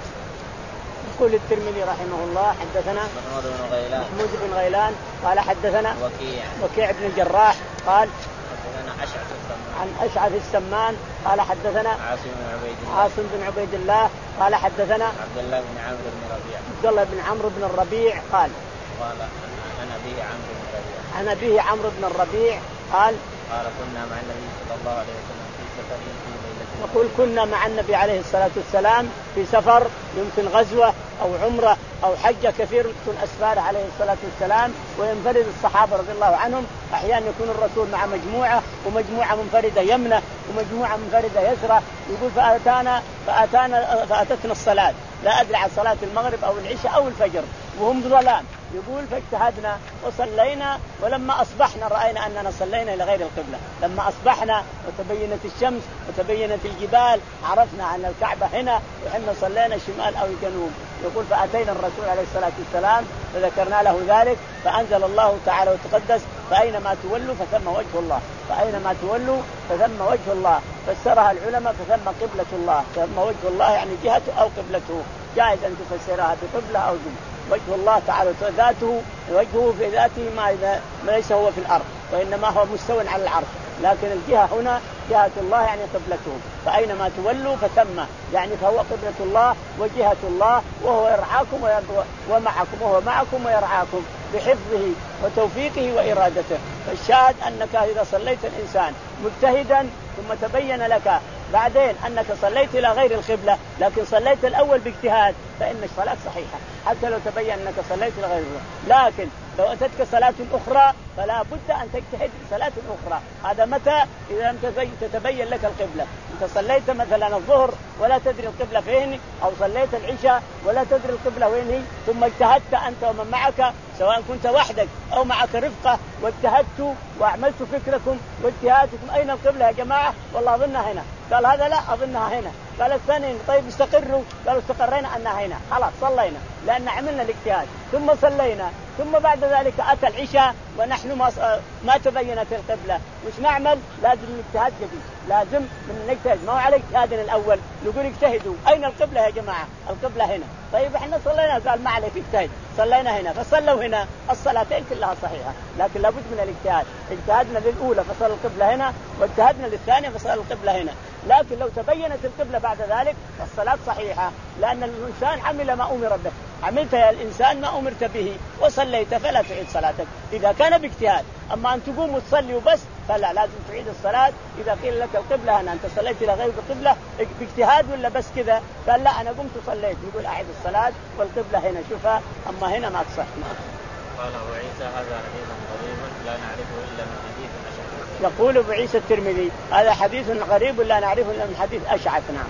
يقول الترمذي رحمه الله حدثنا محمود بن غيلان محمود بن غيلان قال حدثنا وكيع وكيع بن الجراح قال حدثنا أشعث السمان عن أشعث السمان قال حدثنا عاصم بن عبيد الله عاصم بن عبيد الله قال حدثنا عبد الله بن عمرو بن ربيع عبد الله بن عمرو بن الربيع قال قال عن أبيه عمرو بن ربيع عن أبيه عمرو بن الربيع قال قال كنا مع النبي صلى الله عليه وسلم في سفر في ليلة. يقول كنا مع النبي عليه الصلاة والسلام في سفر يمكن غزوة أو عمرة أو حجة كثير من أسفار عليه الصلاة والسلام وينفرد الصحابة رضي الله عنهم أحيانا يكون الرسول مع مجموعة ومجموعة منفردة يمنة ومجموعة منفردة يسرى. يقول فأتانا فأتانا فأتتنا الصلاة لا أدري عن صلاة المغرب أو العشاء أو الفجر وهم ظلام. يقول فاجتهدنا وصلينا ولما أصبحنا رأينا أننا صلينا إلى غير القبلة. لما أصبحنا وتبينت الشمس وتبينت الجبال عرفنا أن الكعبة هنا وحنا صلينا شمال أو جنوب. يقول فأتينا الرسول عليه الصلاة والسلام فذكرنا له ذلك فأنزل الله تعالى وتقدس فأينما تولوا فثم وجه الله فأينما تولوا فثم وجه الله. فسرها العلماء فثم قبلة الله ثم وجه الله يعني جهته أو قبلته. جائز أن تفسرها بقبلة أو جهة. وجه الله تعالى ذاته وجهه في ذاته ما إذا ما ليس هو في الأرض وإنما هو مستوى على العرش لكن الجهة هنا جهة الله يعني قبلته. فأينما تولوا فثم يعني فهو قبلة الله وجهة الله وهو يرعاكم ومعكم وهو معكم ويرعاكم بحفظه وتوفيقه وإرادته. فالشاهد أنك إذا صليت الإنسان مجتهدا ثم تبين لك بعدين أنك صليت إلى غير القبلة لكن صليت الأول باجتهاد فإن الصلاة صحيحة حتى لو تبين أنك صليت إلى غير القبلة. لكن لو أتتك صلاة أخرى فلا بد أن تجتهد صلاة أخرى. هذا متى؟ إذا لم تتبين لك القبلة. أنت صليت مثلا الظهر ولا تدري القبلة فين أو صليت العشاء ولا تدري القبلة وين هي ثم اجتهدت أنت ومن معك سواء كنت وحدك أو معك رفقة واجتهدت وأعملت فكركم واجتهادكم أين القبلة يا جماعة والله أظنها هنا. قال هذا لا أظنها هنا. قال الثاني طيب استقروا قالوا استقرينا أنها هنا خلاص صلينا لأن عملنا الاجتهاد ثم صلينا ثم بعد ذلك أتى العشاء ونحن ما ما تبينت القبلة وش نعمل؟ لازم الاجتهاد جديد لازم من نجتهد ما هو على اجتهادنا الأول نقول اجتهدوا أين القبلة يا جماعة القبلة هنا. طيب احنا صلينا قال ما عليك اجتهد صلينا هنا فصلوا هنا الصلاتين كلها صحيحة لكن لابد من الاجتهاد. اجتهدنا للأولى فصل القبلة هنا واجتهدنا للثانية فصل القبلة هنا. لكن لو تبينت القبلة بعد ذلك فالصلاة صحيحة لأن الإنسان عمل ما أمر به. عملت يا الإنسان ما أمرت به وصليت فلا تعيد صلاتك إذا كان باجتهاد. أما أن تقوم وتصلي وبس فلا، لازم تعيد الصلاة. إذا قيل لك القبلة هنا أنت صليت إلى غير القبلة باجتهاد ولا بس كذا، قال لا أنا قمت وصليت، يقول أعيد الصلاة والقبلة هنا شوفها، أما هنا ما تصح. قال أبو عيسى هذا حديث غريب لا نعرفه إلا من حديث أشعث. يقول أبو عيسى الترمذي هذا حديث غريب لا نعرفه إلا من حديث أشعث. نعم.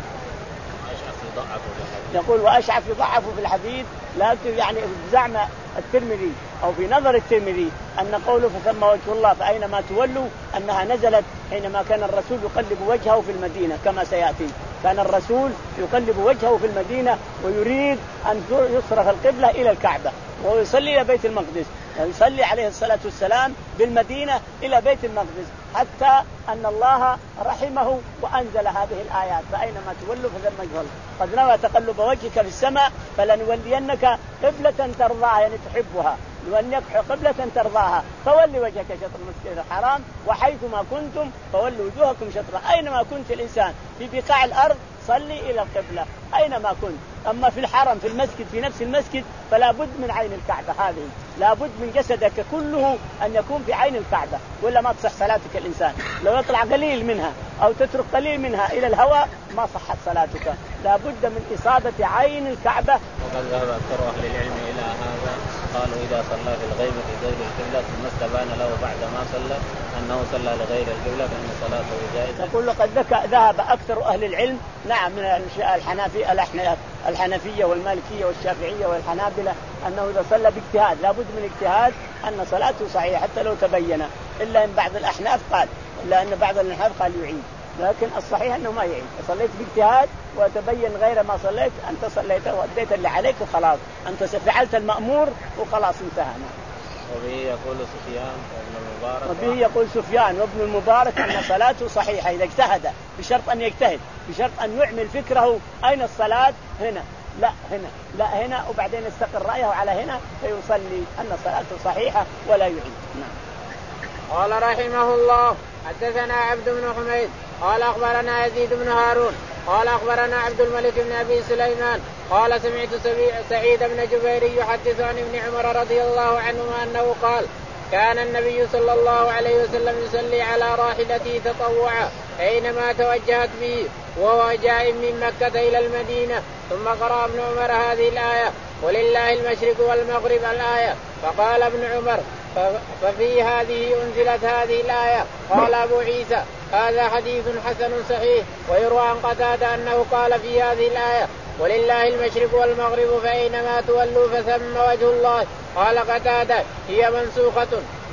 أشعث يضعف في الحديث. يقول وأشعث يضعف في الحديث، لكن يعني زعم الترمذي أو في نظر الترمذي أن قوله فثم وجه الله فأينما تولوا أنها نزلت حينما كان الرسول يقلب وجهه في المدينة كما سيأتي. كان الرسول يقلب وجهه في المدينة ويريد أن يصرف القبلة إلى الكعبة وهو يصلي إلى بيت المقدس، يصلي عليه الصلاة والسلام بالمدينة إلى بيت المقدس، حتى أن الله رحمه وأنزل هذه الآيات فأينما تولوا فثم وجه الله قد نوى تقلب وجهك في السماء فلنولينك قبلة ترضاها، يعني تحبها، نوليك قبلة ترضاها فولي وجهك شطر المسجد الحرام وحيثما كنتم فولوا وجوهكم شطرا. أينما كنت الإنسان في بقاع الأرض صلي إلى القبلة أينما كنت. أما في الحرم في المسجد في نفس المسجد فلا بد من عين الكعبة، هذه لا بد من جسدك كله أن يكون في عين الكعبة ولا ما تصح صلاتك. الإنسان لو يطلع قليل منها أو تترك قليل منها إلى الهواء ما صحت صلاتك، لا بد من إصابة عين الكعبة. وقد ذهب أكثر أهل العلم إلى هذا، قالوا إذا صلى في الغيب في غير القبلة ثم استبان له بعد ما صلى أنه صلى لغير القبلة فإن صلاته جائزة. يقول لقد ذهب أكثر أهل العلم، نعم، من الحنافية الحنفية والمالكية والشافعية والحنابلة، أنه إذا صلى باجتهاد لا بد من اجتهاد أن صلاته صحيحة حتى لو تبين، إلا إن بعض الأحناف قال إلا أن بعض الأحناف قال يعيد، لكن الصحيح أنه ما يعيد. صليت باجتهاد وتبين غير ما صليت أنت صليت وأديت اللي عليك وخلاص، أنت فعلت المأمور وخلاص انتهى. وبه يقول سفيان وابن المبارك وبه يقول سفيان وابن المبارك أن صلاته صحيحة إذا اجتهد، بشرط أن يجتهد، بشرط أن يعمل فكره أين الصلاة، هنا لا هنا لا هنا، وبعدين يستقر رأيه على هنا فيصلي أن صلاته صحيحة ولا يعيد. نعم. قال رحمه الله حدثنا عبد بن حميد قال أخبرنا يزيد بن هارون قال أخبرنا عبد الملك بن أبي سليمان قال سمعت سعيد بن جبير يحدث عن ابن عمر رضي الله عنهما أنه قال كان النبي صلى الله عليه وسلم يصلي على راحلته تطوعا أينما توجهت به وهو جاء من مكة إلى المدينة. ثم قرأ ابن عمر هذه الآية ولله المشرق والمغرب الآية، فقال ابن عمر ففي هذه أنزلت هذه الآية. قال أبو عيسى هذا حديث حسن صحيح. ويروى عن قتادة أنه قال في هذه الآية ولله المشرق والمغرب فأينما تولوا فثم وجه الله. قال قتادة هي منسوخة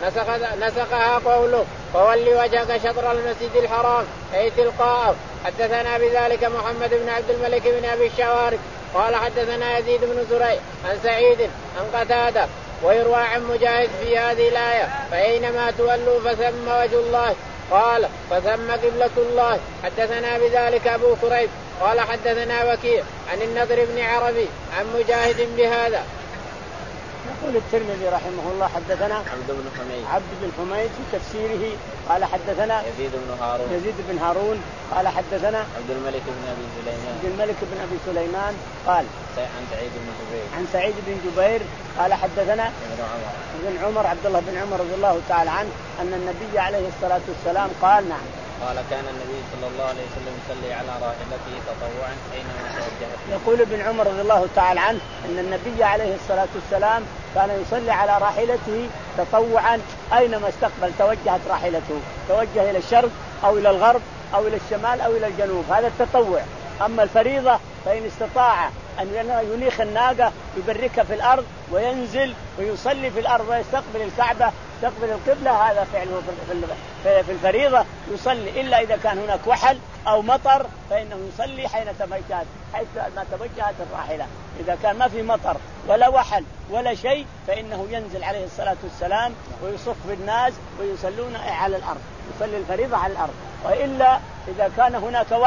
نسخها قوله فولي وجهك شطر المسجد الحرام أي تلقاءه. حدثنا بذلك محمد بن عبد الملك بن أبي الشوارب قال حدثنا يزيد بن زريع عن سعيد عن قتادة. ويروى عن مجاهد في هذه الآية فأينما تولوا فثم وجه الله قال فثم قبلة الله. حدثنا بذلك أبو كريب قال حدثنا وكيع عن النضر بن عربي عن مجاهد بهذا. يقول الترمذي رحمه الله حدثنا عبد بن حميد عبد بن حميد في تفسيره قال حدثنا يزيد بن هارون يزيد بن هارون قال حدثنا عبد الملك بن أبي سليمان عبد الملك بن أبي سليمان قال عن سعيد بن جبير عن سعيد بن جبير قال حدثنا ابن عمر عبد الله بن عمر رضي الله تعالى عنه أن النبي عليه الصلاة والسلام قال نعم قال كان النبي صلى الله عليه وسلم يصلي على راحلته تطوعا أينما توجهت. يقول ابن عمر رضي الله تعالى عنه أن النبي عليه الصلاة والسلام كان يصلي على راحلته تطوعا أينما استقبل توجهت راحلته، توجه إلى الشرق أو إلى الغرب أو إلى الشمال أو إلى الجنوب، هذا التطوع. أما الفريضة فإن استطاع أن ينيخ الناقة يبركها في الأرض وينزل ويصلي في الأرض ويستقبل الكعبة يستقبل القبلة، هذا فعله في الفريضة يصلي، إلا إذا كان هناك وحل أو مطر فإنه يصلي حين توجهت حيث ما توجهت الراحلة. إذا كان ما في مطر ولا وحل ولا شيء فإنه ينزل عليه الصلاة والسلام ويصف بالناس ويصلون على الأرض، يصلي الفريضة على الأرض. وإلا إذا كان هناك وحل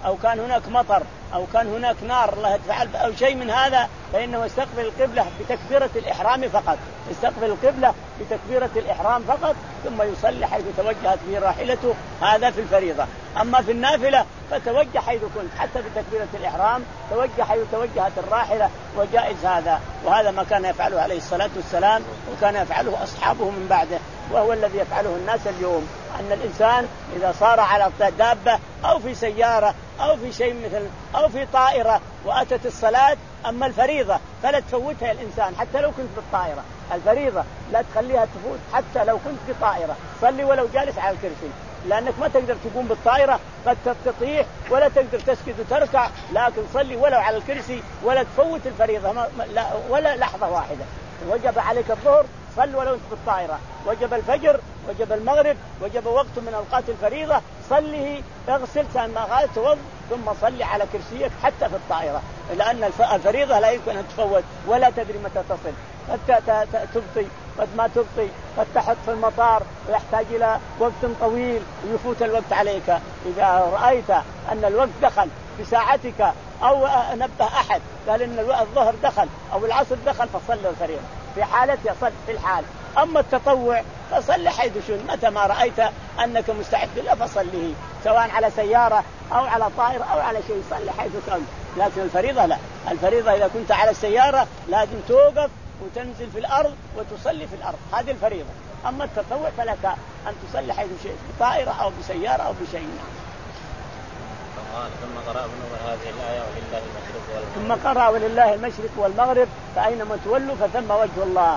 أو كان هناك مطر أو كان هناك نار الله تفعل أو شيء من هذا، فإنه يستقبل القبلة بتكبيرة الإحرام فقط، يستقبل القبلة بتكبيرة الإحرام فقط، ثم يصلي حيث توجهت به راحلته. هذا في الفريضة. أما في النافلة فتوجه حيث كنت، حتى بتكبيرة الإحرام توجه حيث توجهت الراحلة، وجائز هذا. وهذا ما كان يفعله عليه الصلاة والسلام، وكان يفعله أصحابه من بعده، وهو الذي يفعله الناس اليوم. أن الإنسان إذا صار على دابة أو في سيارة أو في شيء مثل أو في طائرة وأتت الصلاة، أما الفريضة فلا تفوتها الإنسان حتى لو كنت بالطائرة. الفريضة لا تخليها تفوت حتى لو كنت في طائرة، صلي ولو جالس على الكرسي، لأنك ما تقدر تقوم بالطائرة قد تطيح، ولا تقدر تسكت وتركع، لكن صلي ولو على الكرسي ولا تفوت الفريضة ولا لحظة واحدة. وجب عليك الظهر صل ولو انت بالطائرة، وجب الفجر، وجب المغرب، وجب وقت من أوقات الفريضة صله، اغسل ما توض ثم صلي على كرسيك حتى في الطائرة، لأن الفريضة لا يمكن أن تفوت ولا تدري متى تصل، قد تبطي قد ما تبطي، قد تحط في المطار ويحتاج إلى وقت طويل ويفوت الوقت عليك. إذا رأيت أن الوقت دخل بساعتك أو نبه أحد قال إن الظهر دخل أو العصر دخل فصل الفريضة في حالة يصل في الحال. أما التطوع فصل حيث شئت، متى ما رأيت أنك مستعد له فصله، سواء على سيارة أو على طائرة أو على شيء، صل حيث كنت. لكن الفريضة لا، الفريضة إذا كنت على السيارة لازم توقف وتنزل في الأرض وتصلي في الأرض، هذه الفريضة. أما التطوع فلك أن تصلي حيث شئت، بطائرة أو بسيارة أو بشيء. ثم قرأ ابن هذه الآية ولله المشرق والمغرب. ثم قرأ ولله المشرق والمغرب فأينما تولوا فثم وجه الله.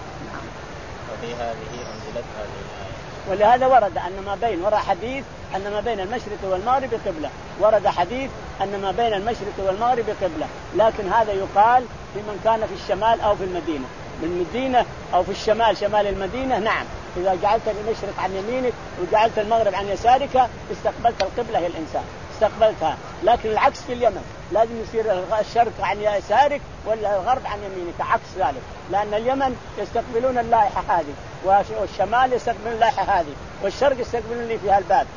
وفي هذه أنزلت هذه الآية. ولهذا ورد أن ما بين ورد حديث أن ما بين المشرق والمغرب قبلة، ورد حديث أن ما بين المشرق والمغرب قبلة، لكن هذا يقال في من كان في الشمال أو في المدينة، بالمدينة أو في الشمال شمال المدينة. نعم، إذا جعلت المشرق عن يمينك وجعلت المغرب عن يسارك استقبلت القبلة هي الإنسان، استقبلتها. لكن العكس في اليمن لازم يصير الشرق عن يسارك ولا الغرب عن يمينك، عكس ذلك، لأن اليمن يستقبلون اللائحة هذه، والشمال يستقبلون اللائحة هذه، والشرق يستقبلون اللي فيها الباب،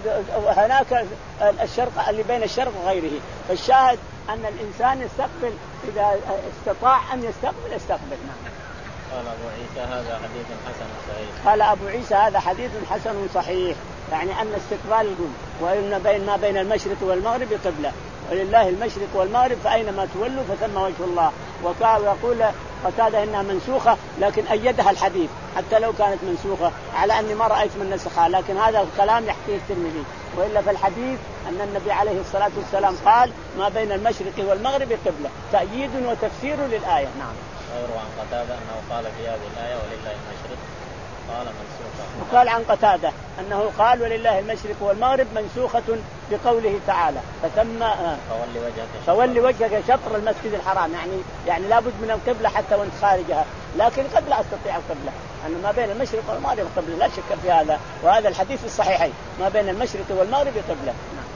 وهناك الشرق اللي بين الشرق وغيره. فالشاهد أن الإنسان يستقبل إذا استطاع أن يستقبل يستقبل. نعم. قال أبو عيسى هذا حديث حسن صحيح. قال أبو عيسى هذا حديث حسن صحيح، يعني أن استقبال القبلة وإن بين ما بين المشرق والمغرب قبلة، ولله المشرق والمغرب فأينما تولوا فثم وجه الله. ويقول قتادة إنها منسوخة، لكن أيدها الحديث حتى لو كانت منسوخة، على أني ما رأيت من نسخها، لكن هذا الكلام يحكيه الترمذي. وإلا في الحديث أن النبي عليه الصلاة والسلام قال ما بين المشرق والمغرب قبلة، تأييد وتفسير للآية. نعم. ويروى عن قتادة أنه قال في هذه الآية ولله المشرق قال منسوخة. وقال عن قتادة أنه قال ولله المشرق والمغرب منسوخة بقوله تعالى فثم فولي وجهك فولي وجهك شطر المسجد الحرام، يعني يعني لابد من القبلة حتى وانت خارجها، لكن قد لا أستطيع القبلة، أن ما بين المشرق والمغرب قبلة لا شك في هذا، وهذا الحديث الصحيحين ما بين المشرق والمغرب قبلة.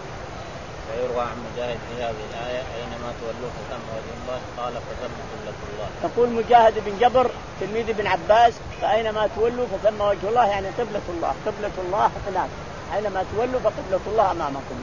ويروى عن مجاهد في هذه الآية أينما تولوا فثم وجه الله قال فثم قبلة الله. يقول مجاهد بن جبر تلميذ ابن عباس فأينما تولوا فثم وجه الله، يعني قبلة الله، قبلة الله هناك، أينما تولوا فقبلة الله أمامكم.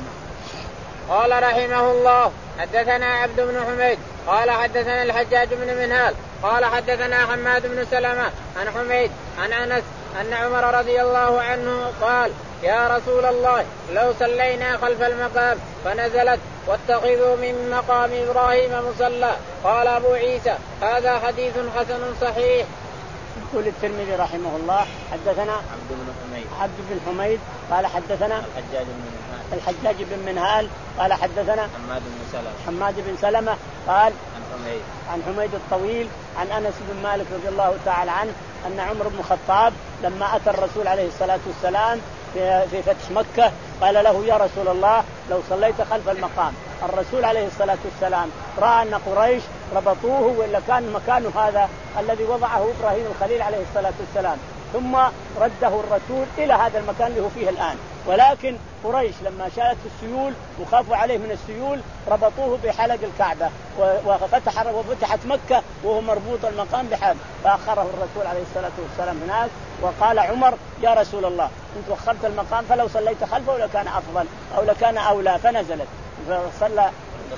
قال رحمه الله حدثنا عبد بن حميد قال حدثنا الحجاج بن منهال قال حدثنا حماد بن سلمة عن حميد عن أنس أن عمر رضي الله عنه قال يا رسول الله لو صلينا خلف المقام فنزلت واتخذوا من مقام إبراهيم مصلى. قال أبو عيسى هذا حديث حسن صحيح. يقول الترمذي رحمه الله حدثنا عبد بن حميد عبد بن حميد قال حدثنا الحجاج بن منهال الحجاج بن منهال قال حدثنا حماد بن سلمة حماد بن سلمة قال عن حميد عن حميد الطويل عن أنس بن مالك رضي الله تعالى عنه أن عمر بن الخطاب لما أتى الرسول عليه الصلاة والسلام في فتح مكة قال له يا رسول الله لو صليت خلف المقام. الرسول عليه الصلاة والسلام رأى أن قريش ربطوه وإلا كان مكانه هذا الذي وضعه إبراهيم الخليل عليه الصلاة والسلام، ثم رده الرسول إلى هذا المكان اللي هو فيه الآن. ولكن قريش لما شاءت السيول وخافوا عليه من السيول ربطوه بحلق الكعبة وفتح وفتحت مكة وهو مربوط المقام بحلق، فأخره الرسول عليه الصلاة والسلام هناك. وقال عمر يا رسول الله كنت وخرت المقام فلو صليت خلفه لكان أفضل أو لكان أولى، فنزلت صلى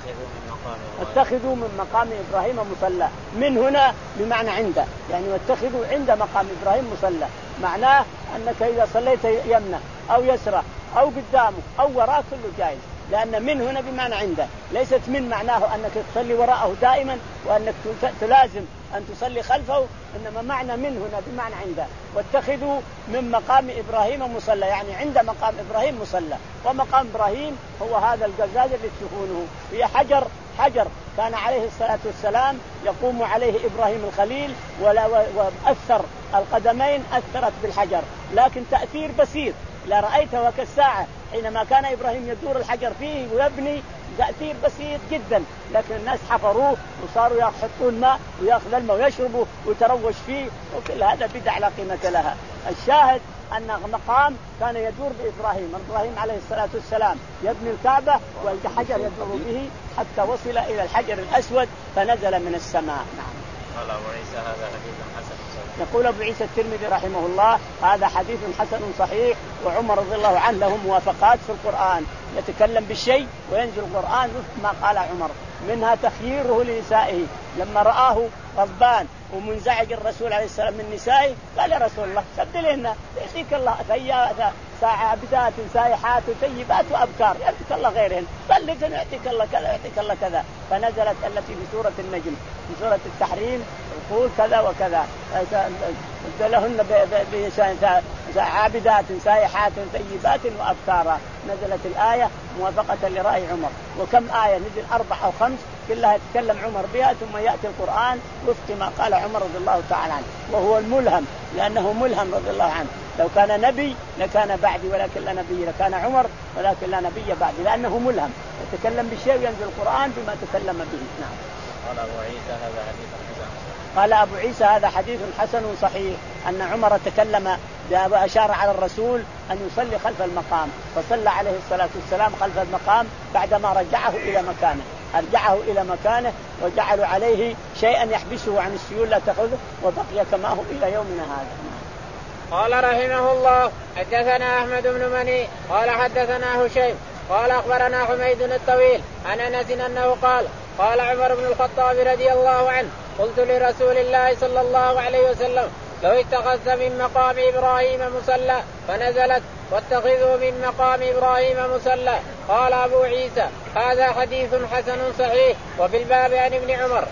اتخذوا من مقام إبراهيم مصلى. من هنا بمعنى عنده، يعني واتخذوا عند مقام إبراهيم مصلى، معناه أنك إذا صليت يمنه أو يسره أو قدامه أو وراء كله جائز، لأن من هنا بمعنى عنده، ليست من معناه أنك تصلي وراءه دائما وأنك تلازم أن تصلي خلفه، إنما معنى من هنا بمعنى عنده. واتخذوا من مقام إبراهيم مصلى، يعني عند مقام إبراهيم مصلى. ومقام إبراهيم هو هذا القزاز اللي تشوفونه، هي حجر حجر كان عليه الصلاة والسلام يقوم عليه إبراهيم الخليل، ولا وأثر القدمين أثرت بالحجر، لكن تأثير بسيط لا رأيته كالساعة حينما كان إبراهيم يدور الحجر فيه ويبني، تأثير بسيط جدا، لكن الناس حفروه وصاروا يحطون ماء ويأخذ الماء ويشربوا ويتروش فيه، وكل هذا بدع لا قيمة لها. الشاهد أن مقام كان يدور بإبراهيم، إبراهيم عليه الصلاة والسلام يبني الكعبة والحجر يدور به حتى وصل إلى الحجر الأسود فنزل من السماء. نعم. قال أبو عيسى هذا حديث حسن صحيح. يقول أبو عيسى الترمذي رحمه الله هذا حديث حسن صحيح. وعمر رضي الله عنه له موافقات في القرآن، يتكلم بالشيء وينزل القرآن وفق ما قال عمر، منها تخييره لنسائه لما رآه غضبان ومنزعج الرسول عليه السلام من نسائه، قال يا رسول الله سبدلهن يعطيك الله عابدات سائحات وطيبات وأبكار، يعطيك الله غيرهن، طلقهن يعطيك الله كذا يعطيك الله كذا. فنزلت التي في سورة النجم في سورة التحريم يقول كذا وكذا لهن عابدات سائحات طيبات وأبكارا، نزلت الآية موافقة لرأي عمر. وكم آية نزل أربع أو خمس كلها يتكلم عمر بها، ثم يأتي القرآن وفق ما قال عمر رضي الله تعالى عنه، وهو الملهم لأنه ملهم رضي الله عنه. لو كان نبي لكان بعدي ولكن لا نبي، لكان عمر ولكن لا نبي بعدي، لأنه ملهم يتكلم بالشيء وينزل القرآن بما تكلم به. نعم. قال أبو عيسى هذا حديث حسن. قال أبو عيسى هذا حديث حسن صحيح، أن عمر تكلم وأشار على الرسول أن يصلي خلف المقام، فصلى عليه الصلاة والسلام خلف المقام بعدما رجعه إلى مكانه، أرجعه إلى مكانه وجعلوا عليه شيئا يحبسه عن السيول لا تأخذه، وبقي كما هو إلى يومنا هذا. قال رحمه الله حدثنا أحمد بن مني قال حدثنا هشيم قال أخبرنا حميد الطويل عن أنس أنه قال قال عمر بن الخطاب رضي الله عنه قلت لرسول الله صلى الله عليه وسلم لو اتخذت من مقام إبراهيم مصلى، فنزلت واتخذوا من مقام إبراهيم مصلى. قال أبو عيسى هذا حديث حسن صحيح. وفي الباب عن ابن عمر.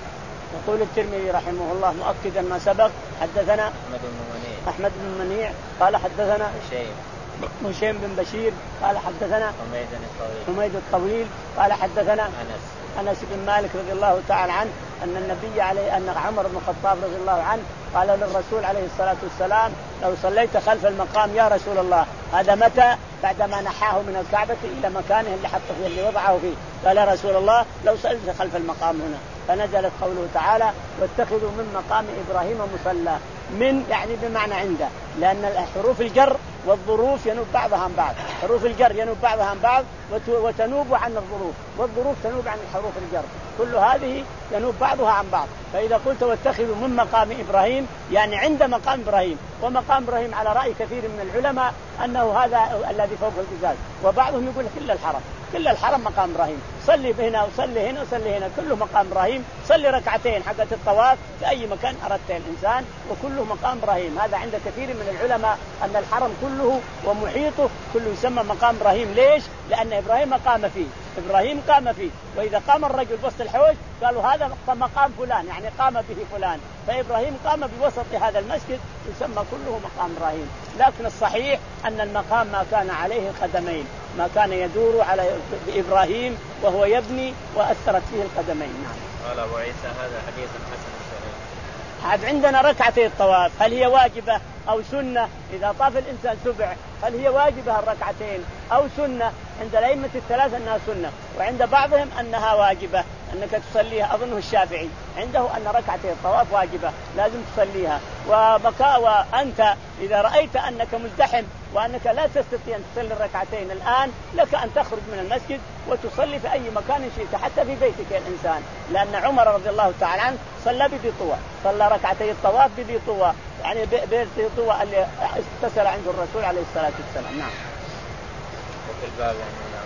يقول الترمذي رحمه الله مؤكدا ما سبق، حدثنا أحمد بن منيع أحمد بن منيع قال حدثنا هشيم هشيم بن بشير قال حدثنا حميد الطويل حميد الطويل قال حدثنا أنس أنس بن مالك رضي الله تعالى عنه أن النبي عليه أن عمر بن الخطاب رضي الله عنه قال للرسول عليه الصلاة والسلام لو صليت خلف المقام يا رسول الله. هذا متى؟ بعدما نحاه من الكعبة إلى مكانه اللي حطه فيه اللي وضعه فيه، قال يا رسول الله لو صليت خلف المقام هنا. فنزلت قوله تعالى واتخذوا من مقام إبراهيم مصلى، من يعني بمعنى عنده، لأن حروف الجر والظروف ينوب بعضها عن بعض، حروف الجر ينوب بعضها عن بعض وتنوب عن الظروف، والظروف تنوب عن حروف الجر، كل هذه ينوب بعضها عن بعض. فإذا قلت واتخذوا من مقام إبراهيم يعني عند مقام إبراهيم، ومقام إبراهيم على رأي كثير من العلماء أنه هذا الذي فوق الجزاز، وبعضهم يقول كل الحرم كل الحرم مقام إبراهيم، صلي هنا وصلي هنا وصلي هنا كله مقام إبراهيم، صلي ركعتين حقت الطواف في أي مكان أردت الإنسان وكله مقام إبراهيم. هذا عند كثير من العلماء أن الحرم كله ومحيطه كله يسمى مقام إبراهيم. ليش؟ لأن إبراهيم قام فيه، إبراهيم قام فيه، وإذا قام الرجل بوسط الحوش قالوا هذا مقام فلان يعني قام به فلان، فإبراهيم قام بوسط هذا المسجد يسمى كله مقام إبراهيم. لكن الصحيح أن المقام ما كان عليه القدمين، ما كان يدور على إبراهيم وهو يبني وأثرت فيه القدمين. نعم. قال أبو عيسى هذا حديث حسن صحيح. عاد عندنا ركعتي الطواف هل هي واجبة أو سنة؟ إذا طاف الإنسان سبع هل هي واجبة الركعتين أو سنة؟ عند الأئمة الثلاثة أنها سنة، وعند بعضهم أنها واجبة أنك تصليها، أظنه الشافعي عنده أن ركعتي الطواف واجبة لازم تصليها. وبكاء وأنت إذا رأيت أنك مزدحم وأنك لا تستطيع أن تصلي الركعتين الآن لك أن تخرج من المسجد وتصلي في أي مكان شئت حتى في بيتك يا الإنسان، لأن عمر رضي الله تعالى عنه صلى بذي طوى، صلى ركعتي الطواف بذي طوى، يعني بذي طوى اللي اتصل عنده الرسول عليه الصلاة والسلام. نعم. وفي الباب عن ابن عمر.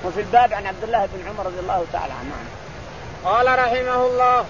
وفي الباب عن عبد الله بن عمر رضي الله تعالى عنه. قال رحمه الله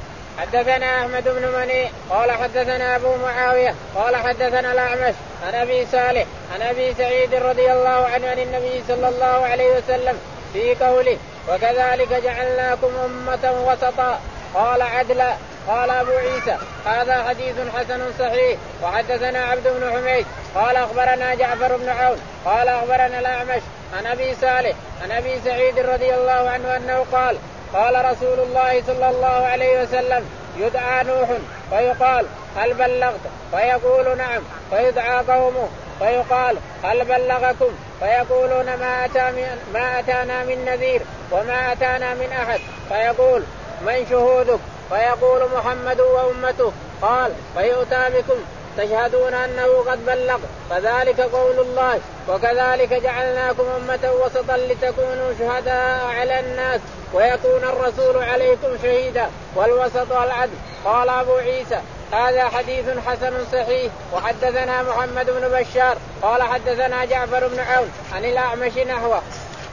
حدثنا أحمد بن مني قال حدثنا أبو معاوية قال حدثنا الأعمش عن أبي صالح عن أبي سعيد رضي الله عنه عن النبي صلى الله عليه وسلم في قوله وكذلك جعلناكم أمة وسطا قال عدلا. قال أبو عيسى هذا حديث حسن صحيح. وحدثنا عبد بن حميد قال أخبرنا جعفر بن عون قال أخبرنا الأعمش عن أبي صالح عن أبي سعيد رضي الله عنه أنه قال قال رسول الله صلى الله عليه وسلم يدعى نوح فيقال هل بلغت فيقول نعم فيدعى قومه فيقال هل بلغكم فيقولون ما, أتى من ما أتانا من نذير وما أتانا من أحد فيقول من شهودك فيقول محمد وأمته قال فيؤتى بكم تشهدون أنه قد بلغ فذلك قول الله وكذلك جعلناكم أمة وسطا لتكونوا شهداء على الناس ويكون الرسول عليكم شهيدا والوسط العدل. قال أبو عيسى هذا حديث حسن صحيح. وحدثنا محمد بن بشار قال حدثنا جعفر بن عون عن الأعمش نحوه.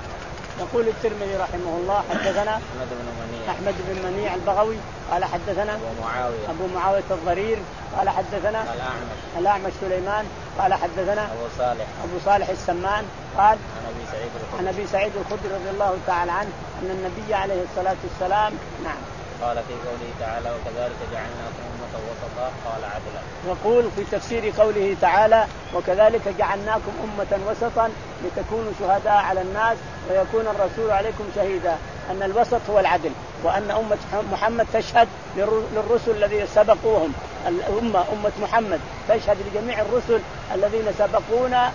يقول الترمذي رحمه الله حدثنا أحمد بن منيع البغوي قال حدثنا أبو معاوية, أبو معاوية الضرير قال حدثنا الأعمش, الأعمش سليمان قال حدثنا أبو صالح, أبو صالح السمان قال عن أبي سعيد الخدري, عن أبي سعيد الخدري رضي الله تعالى عنه أن النبي عليه الصلاة والسلام نعم قال في قوله تعالى وكذلك جعلناكم أمة وسطا قال عدلا. يقول في تفسير قوله تعالى وكذلك جعلناكم أمة وسطا لتكونوا شهداء على الناس ويكون الرسول عليكم شهيدا أن الوسط هو العدل وأن أمة محمد تشهد للرسل الذين سبقوهم. الأمة أمة محمد تشهد لجميع الرسل الذين سبقونا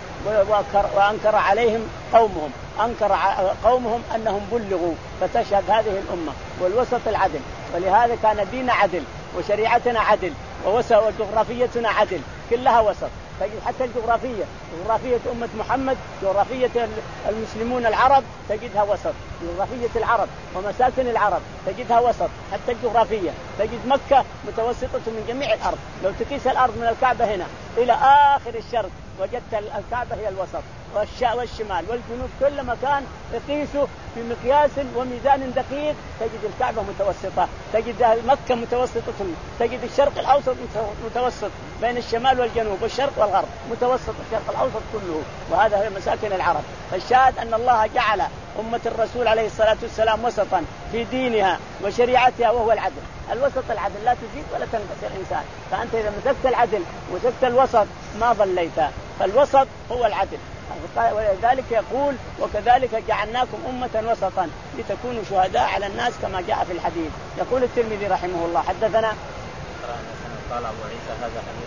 وأنكر عليهم قومهم أنكر قومهم أنهم بلغوا فتشهد هذه الأمة. والوسط العدل ولهذا كان دين عدل وشريعتنا عدل وجغرافيتنا عدل كلها وسط. تجد حتى الجغرافية جغرافية أمة محمد جغرافية المسلمون العرب تجدها وسط. جغرافية العرب ومساكن العرب تجدها وسط. حتى الجغرافية تجد مكة متوسطة من جميع الأرض. لو تقيس الأرض من الكعبة هنا إلى آخر الشرق وجدت الكعبة هي الوسط والشمال والجنوب كل مكان تقيسه بمقياس وميزان دقيق تجد الكعبة متوسطة تجد مكة متوسطة تجد الشرق الأوسط متوسط بين الشمال والجنوب والشرق والغرب متوسط الشرق الأوسط كله. وهذا هي مساكن العرب. فالشاهد أن الله جعل أمة الرسول عليه الصلاة والسلام وسطا في دينها وشريعتها وهو العدل. الوسط العدل لا تزيد ولا تنقص الإنسان. فأنت إذا مسكت العدل ومسكت الوسط ما ضليت. فالوسط هو العدل. ولذلك يقول وكذلك جعلناكم أمة وسطا لتكونوا شهداء على الناس كما جاء في الحديث. يقول الترمذي رحمه الله حدثنا قال أبو عيسى هذا حديث.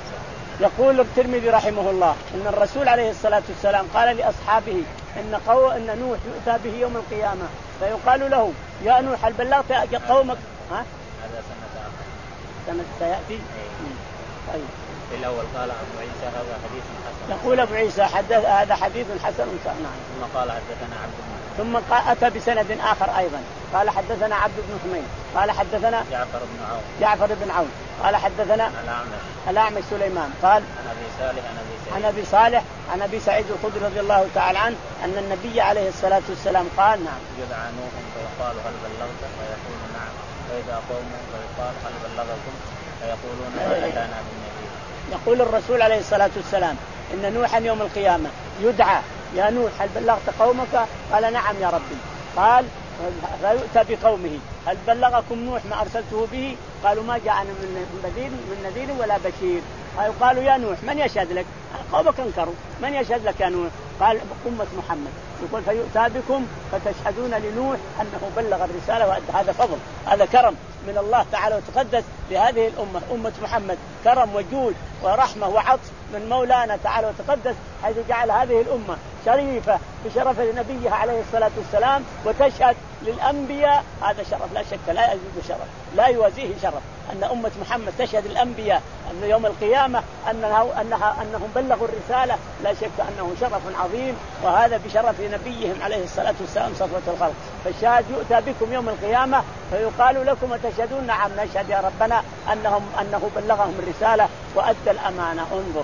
يقول الترمذي رحمه الله إن الرسول عليه الصلاة والسلام قال لأصحابه إن قو إن نوح يؤتى به يوم القيامة فيقال له يا نوح هل بلغت قومك؟ ها؟ هذا سنة سنة سيأتي. طيب. في الأول قال أبو عيسى هذا حديث حسن. يقول أبو عيسى حدث هذا حديث حسن نعم. ثم قال حدثنا عبد بن ثم أتى بسند آخر أيضا قال حدثنا عبد بن حميد قال حدثنا جعفر بن عون جعفر بن عون قال حدثنا الأعمش الأعمش سليمان قال عن أبي صالح عن أبي سعيد عن أبي صالح عن أبي سعيد الخدري رضي الله تعالى عنه أن النبي عليه الصلاة والسلام قال نعم يدعى نوح فيقال هل بلغت فيقول نعم وإذا قوم فيقال هل بلغكم فيقولون ما أتانا من نذير. يقول الرسول عليه الصلاة والسلام إن نوحا يوم القيامة يدعى يا نوح هل بلغت قومك؟ قال نعم يا ربي. قال فيؤتى بقومه هل بلغكم نوح ما أرسلته به؟ قالوا ما جاءنا من نذير من نذير ولا بشير. قالوا يا نوح من يشهد لك؟ قومك انكروا من يشهد لك يا نوح؟ قال أمة محمد. يقول فيؤتى بكم فتشهدون لنوح أنه بلغ الرسالة وأدى. هذا فضل هذا كرم من الله تعالى وتقدس لهذه الأمة أمة محمد كرم وجود ورحمة وعطف من مولانا تعالى وتقدس حيث جعل هذه الأمة شريفة بشرف نبيها عليه الصلاة والسلام وتشهد للأنبياء. هذا شرف لا شك لا يزيد شرف لا يوازيه شرف أن أمة محمد تشهد الأنبياء أن يوم القيامة أنها أنها أنهم بلغوا الرسالة. لا شك أنه شرف عظيم وهذا بشرف لنبيهم عليه الصلاة والسلام صفوة الخلق. فالشاهد يؤتى بكم يوم القيامة فيقال لكم أتشهدون؟ نعم نشهد يا ربنا أنهم أنه بلغهم الرسالة وأدى الأمانة. انظر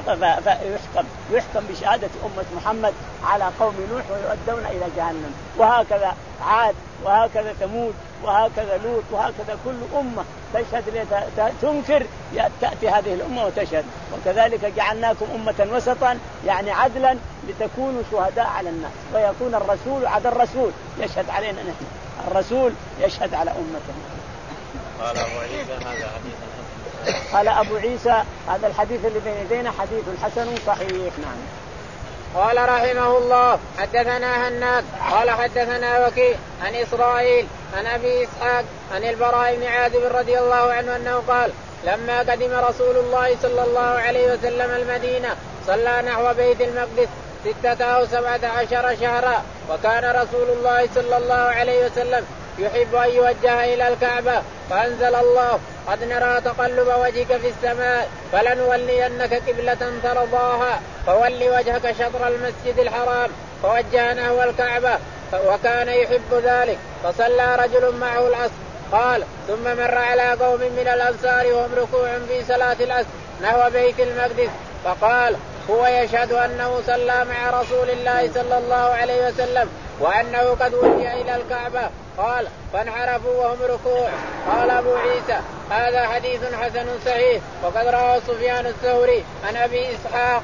فيحكم يحكم بشهادة أمة محمد على قوم نوح ويؤدون إلى جهنم. وهكذا عاد وهكذا ثمود وهكذا لوط وهكذا كل أمة تشهد تنكر تأتي هذه الأمة وتشهد. وكذلك جعلناكم أمة وسطا يعني عدلا لتكونوا شهداء على الناس ويكون الرسول على الرسول يشهد علينا نحن، الرسول يشهد على أمته. قال أبو عيسى هذا حديث قال أبو عيسى هذا الحديث اللي بين يدينا حديث حسن صحيح. نعم. قال رحمه الله حدثنا هناد قال حدثنا وكيع عن إسرائيل عن أبي إسحاق عن البراء بن عازب رضي الله عنه أنه قال لما قدم رسول الله صلى الله عليه وسلم المدينة صلى نحو بيت المقدس ستة أو سبعة عشر شهرا، وكان رسول الله صلى الله عليه وسلم يحب أن يوجه إلى الكعبة، فأنزل الله قد نرى تقلب وجهك في السماء فلنولينك قبلة ترضاها فول وجهك شطر المسجد الحرام، فوجه نحو الكعبة وكان يحب ذلك. فصلى رجل معه العصر قال ثم مر على قوم من الأنصار وهم ركوع في صلاة العصر نحو بيت المقدس فقال هو يشهد أنه صلى مع رسول الله صلى الله عليه وسلم وأنه قد وجه إلى الكعبة. قال فانحرفوا وهم ركوع. قال أبو عيسى هذا حديث حسن صحيح وقد رواه سفيان الثوري عن أبي إسحاق.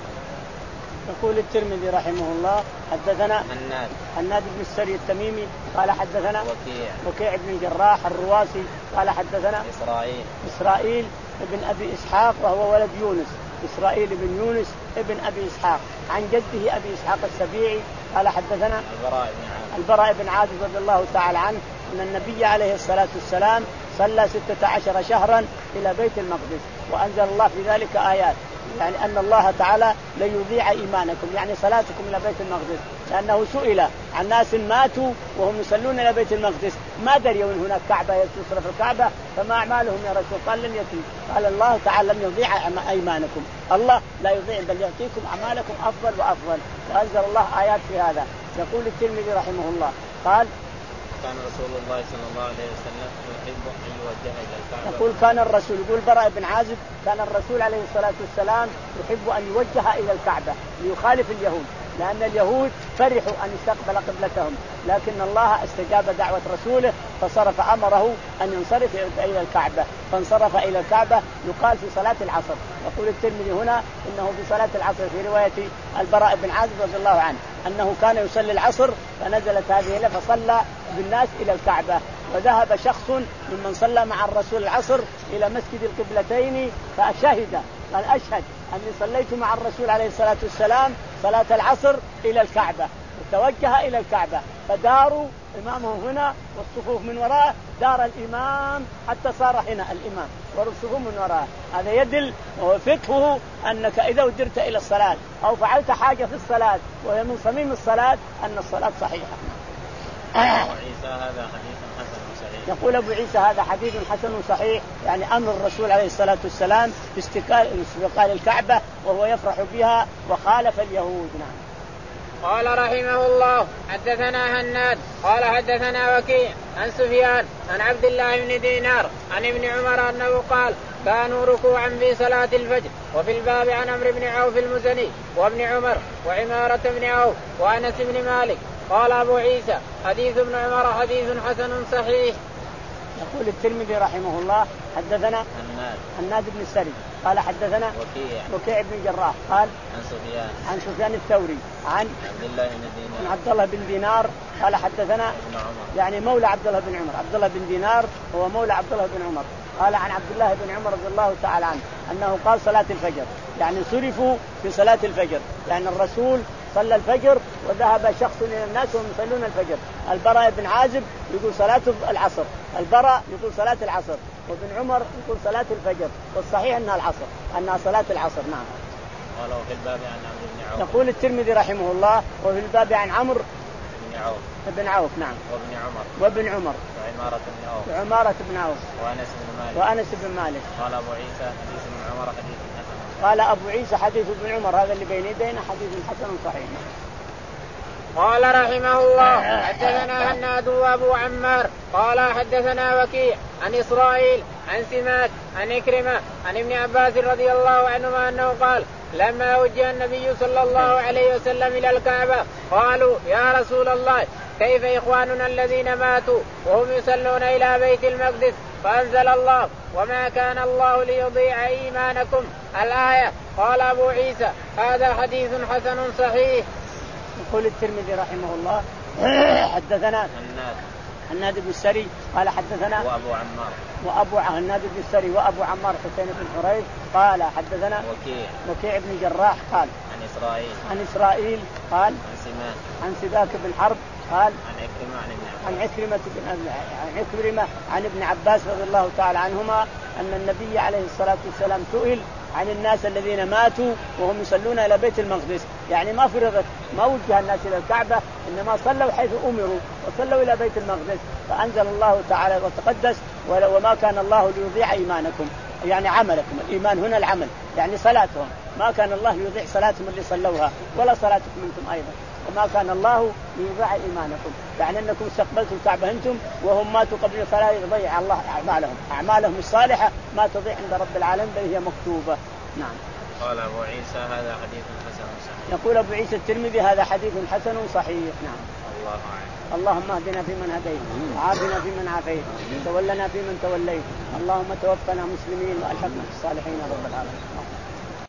يقول الترمذي رحمه الله حدثنا هناد هناد بن السري التميمي قال حدثنا وكيع وكيع بن الجراح الرواسي قال حدثنا إسرائيل إسرائيل ابن أبي إسحاق وهو ولد يونس، إسرائيل بن يونس ابن أبي إسحاق عن جده أبي إسحاق السبيعي قال حدثنا البراء بن عازب البراء بن عازب رضي الله تعالى عنه أن النبي عليه الصلاة والسلام صلى ستة عشر شهرا إلى بيت المقدس، وأنزل الله في ذلك آيات يعني أن الله تعالى ليضيع إيمانكم يعني صلاتكم إلى بيت المقدس، لأنه سئل عن ناس ماتوا وهم يصلون إلى بيت المقدس ما دريوا أن هناك كعبة يتصل في الكعبة فما أعمالهم يا رسول؟ قال لن يتم. قال الله تعالى لن يضيع أيمانكم، الله لا يضيع بل يعطيكم أعمالكم أفضل وأفضل. فأنزل الله آيات في هذا. يقول الترمذي رحمه الله قال كان رسول الله صلى الله عليه وسلم يحب أن يوجه إلى الكعبة. يقول كان الرسول يقول براء بن عازب كان الرسول عليه الصلاة والسلام يحب أن يوجه إلى الكعبة ليخالف اليهود، لأن اليهود فرحوا أن يستقبل قبلتهم لكن الله استجاب دعوة رسوله فصرف أمره أن ينصرف إلى الكعبة، فانصرف إلى الكعبة. يقال في صلاة العصر. يقول الترمذي هنا إنه في صلاة العصر في رواية البراء بن عازب رضي الله عنه أنه كان يصلي العصر فنزلت هذه له فصلى بالناس إلى الكعبة. وذهب شخص ممن صلى مع الرسول العصر إلى مسجد القبلتين فشهد قال أشهد أني صليت مع الرسول عليه الصلاة والسلام صلاة العصر إلى الكعبة، وتوجه إلى الكعبة فداروا إمامه هنا والصفوف من وراءه، دار الإمام حتى صار هنا الإمام والصفوف من وراءه. هذا يدل وفقه أنك إذا ودرت إلى الصلاة أو فعلت حاجة في الصلاة وهي من صميم الصلاة أن الصلاة صحيحة. عيسى هذا حديث حسن صحيح. يقول أبو عيسى هذا حديث حسن صحيح يعني أمر الرسول عليه الصلاة والسلام باستقبال الكعبة وهو يفرح بها وخالف اليهود. نعم. قال رحمه الله حدثنا هناد قال حدثنا وكيع عن سفيان عن عبد الله بن دينار عن ابن عمر أنه قال كانوا ركوعا في صلاة الفجر. وفي الباب عن عمرو بن عوف المزني وابن عمر وعمارة بن عوف وأنس بن مالك. قال أبو عيسى حديث ابن عمر حديث حسن صحيح. يقول الترمذي رحمه الله حدثنا هناد هناد بن السري قال حدثنا وكيع وكيع بن جراح قال عن سفيان عن سفيان الثوري عن عبد الله بن دينار عن عبد الله بن دينار قال حدثنا ابن عمر يعني مولى عبد الله بن عمر. عبد الله بن دينار هو مولى عبد الله بن عمر. قال عن عبد الله بن عمر رضي الله تعالى عنه أنه قال صلاة الفجر يعني صرفوا في صلاة الفجر، يعني الرسول صلى الفجر وذهب شخص إلى الناس وهم يصلون الفجر. البراء بن عازب يقول صلاة العصر، البراء يقول صلاة العصر، وابن عمر يقول صلاة الفجر، والصحيح أنها العصر أنها صلاة العصر. نعم. قال وفي الباب عن عمرو بن عوف. يقول الترمذي رحمه الله وفي الباب عن عمرو بن عوف بن عوف نعم وابن عمر وابن عمر وعمارة بن عوف وعمارة بن عوف وأنس بن مالك وأنس بن مالك. قال أبو عيسى حديث ابن عمر حديث حسن. قال أبو عيسى حديث ابن عمر هذا اللي بين يدينا حديث حسن صحيح. قال رحمه الله حدثنا هناد وابو عمار قال حدثنا وكيع عن إسرائيل عن سمات عن إكرمة عن ابن عباس رضي الله عنهما أنه قال لما وجه النبي صلى الله عليه وسلم إلى الكعبة قالوا يا رسول الله كيف إخواننا الذين ماتوا وهم يصلون إلى بيت المقدس؟ فأنزل الله وما كان الله ليضيع إيمانكم الآية. قال أبو عيسى هذا حديث حسن صحيح. يقول الترمذي رحمه الله حدثنا هناد بن السري قال حدثنا وأبو عمار وأبو هناد بن السري وأبو عمار حسين بن حريث قال حدثنا وكيع وكيع بن جراح قال عن إسرائيل عن إسرائيل قال عن سماك عن سباك بن حرب قال عن عكرمة عن ابن عن عكرمة بن عن عكرمة عن ابن عباس رضي الله تعالى عنهما أن النبي عليه الصلاة والسلام سئل عن الناس الذين ماتوا وهم يصلون إلى بيت المقدس، يعني ما فرضت ما وجه الناس إلى الكعبة إنما صلوا حيث أمروا وصلوا إلى بيت المقدس. فأنزل الله تعالى وتقدس وما كان الله ليضيع إيمانكم، يعني عملكم. الإيمان هنا العمل يعني صلاتهم، ما كان الله ليضيع صلاتهم اللي صلوها ولا صلاتكم أنتم أيضا، وما كان الله ليضيع إيمانكم، يعني أنكم استقبلتم الكعبة أنتم وهم ماتوا قبل فلا يضيع الله أعمالهم، أعمالهم الصالحة ما تضيع عند رب العالمين بل هي مكتوبة. نعم. قال أبو عيسى هذا حديث حسن صحيح. يقول أبو عيسى الترمذي هذا حديث حسن صحيح. نعم. الله أعلم. اللهم اهدنا فيمن هديت وعافنا فيمن عافيت وتولنا فيمن توليت، اللهم توفنا مسلمين وألحقنا بالصالحين رب العالمين.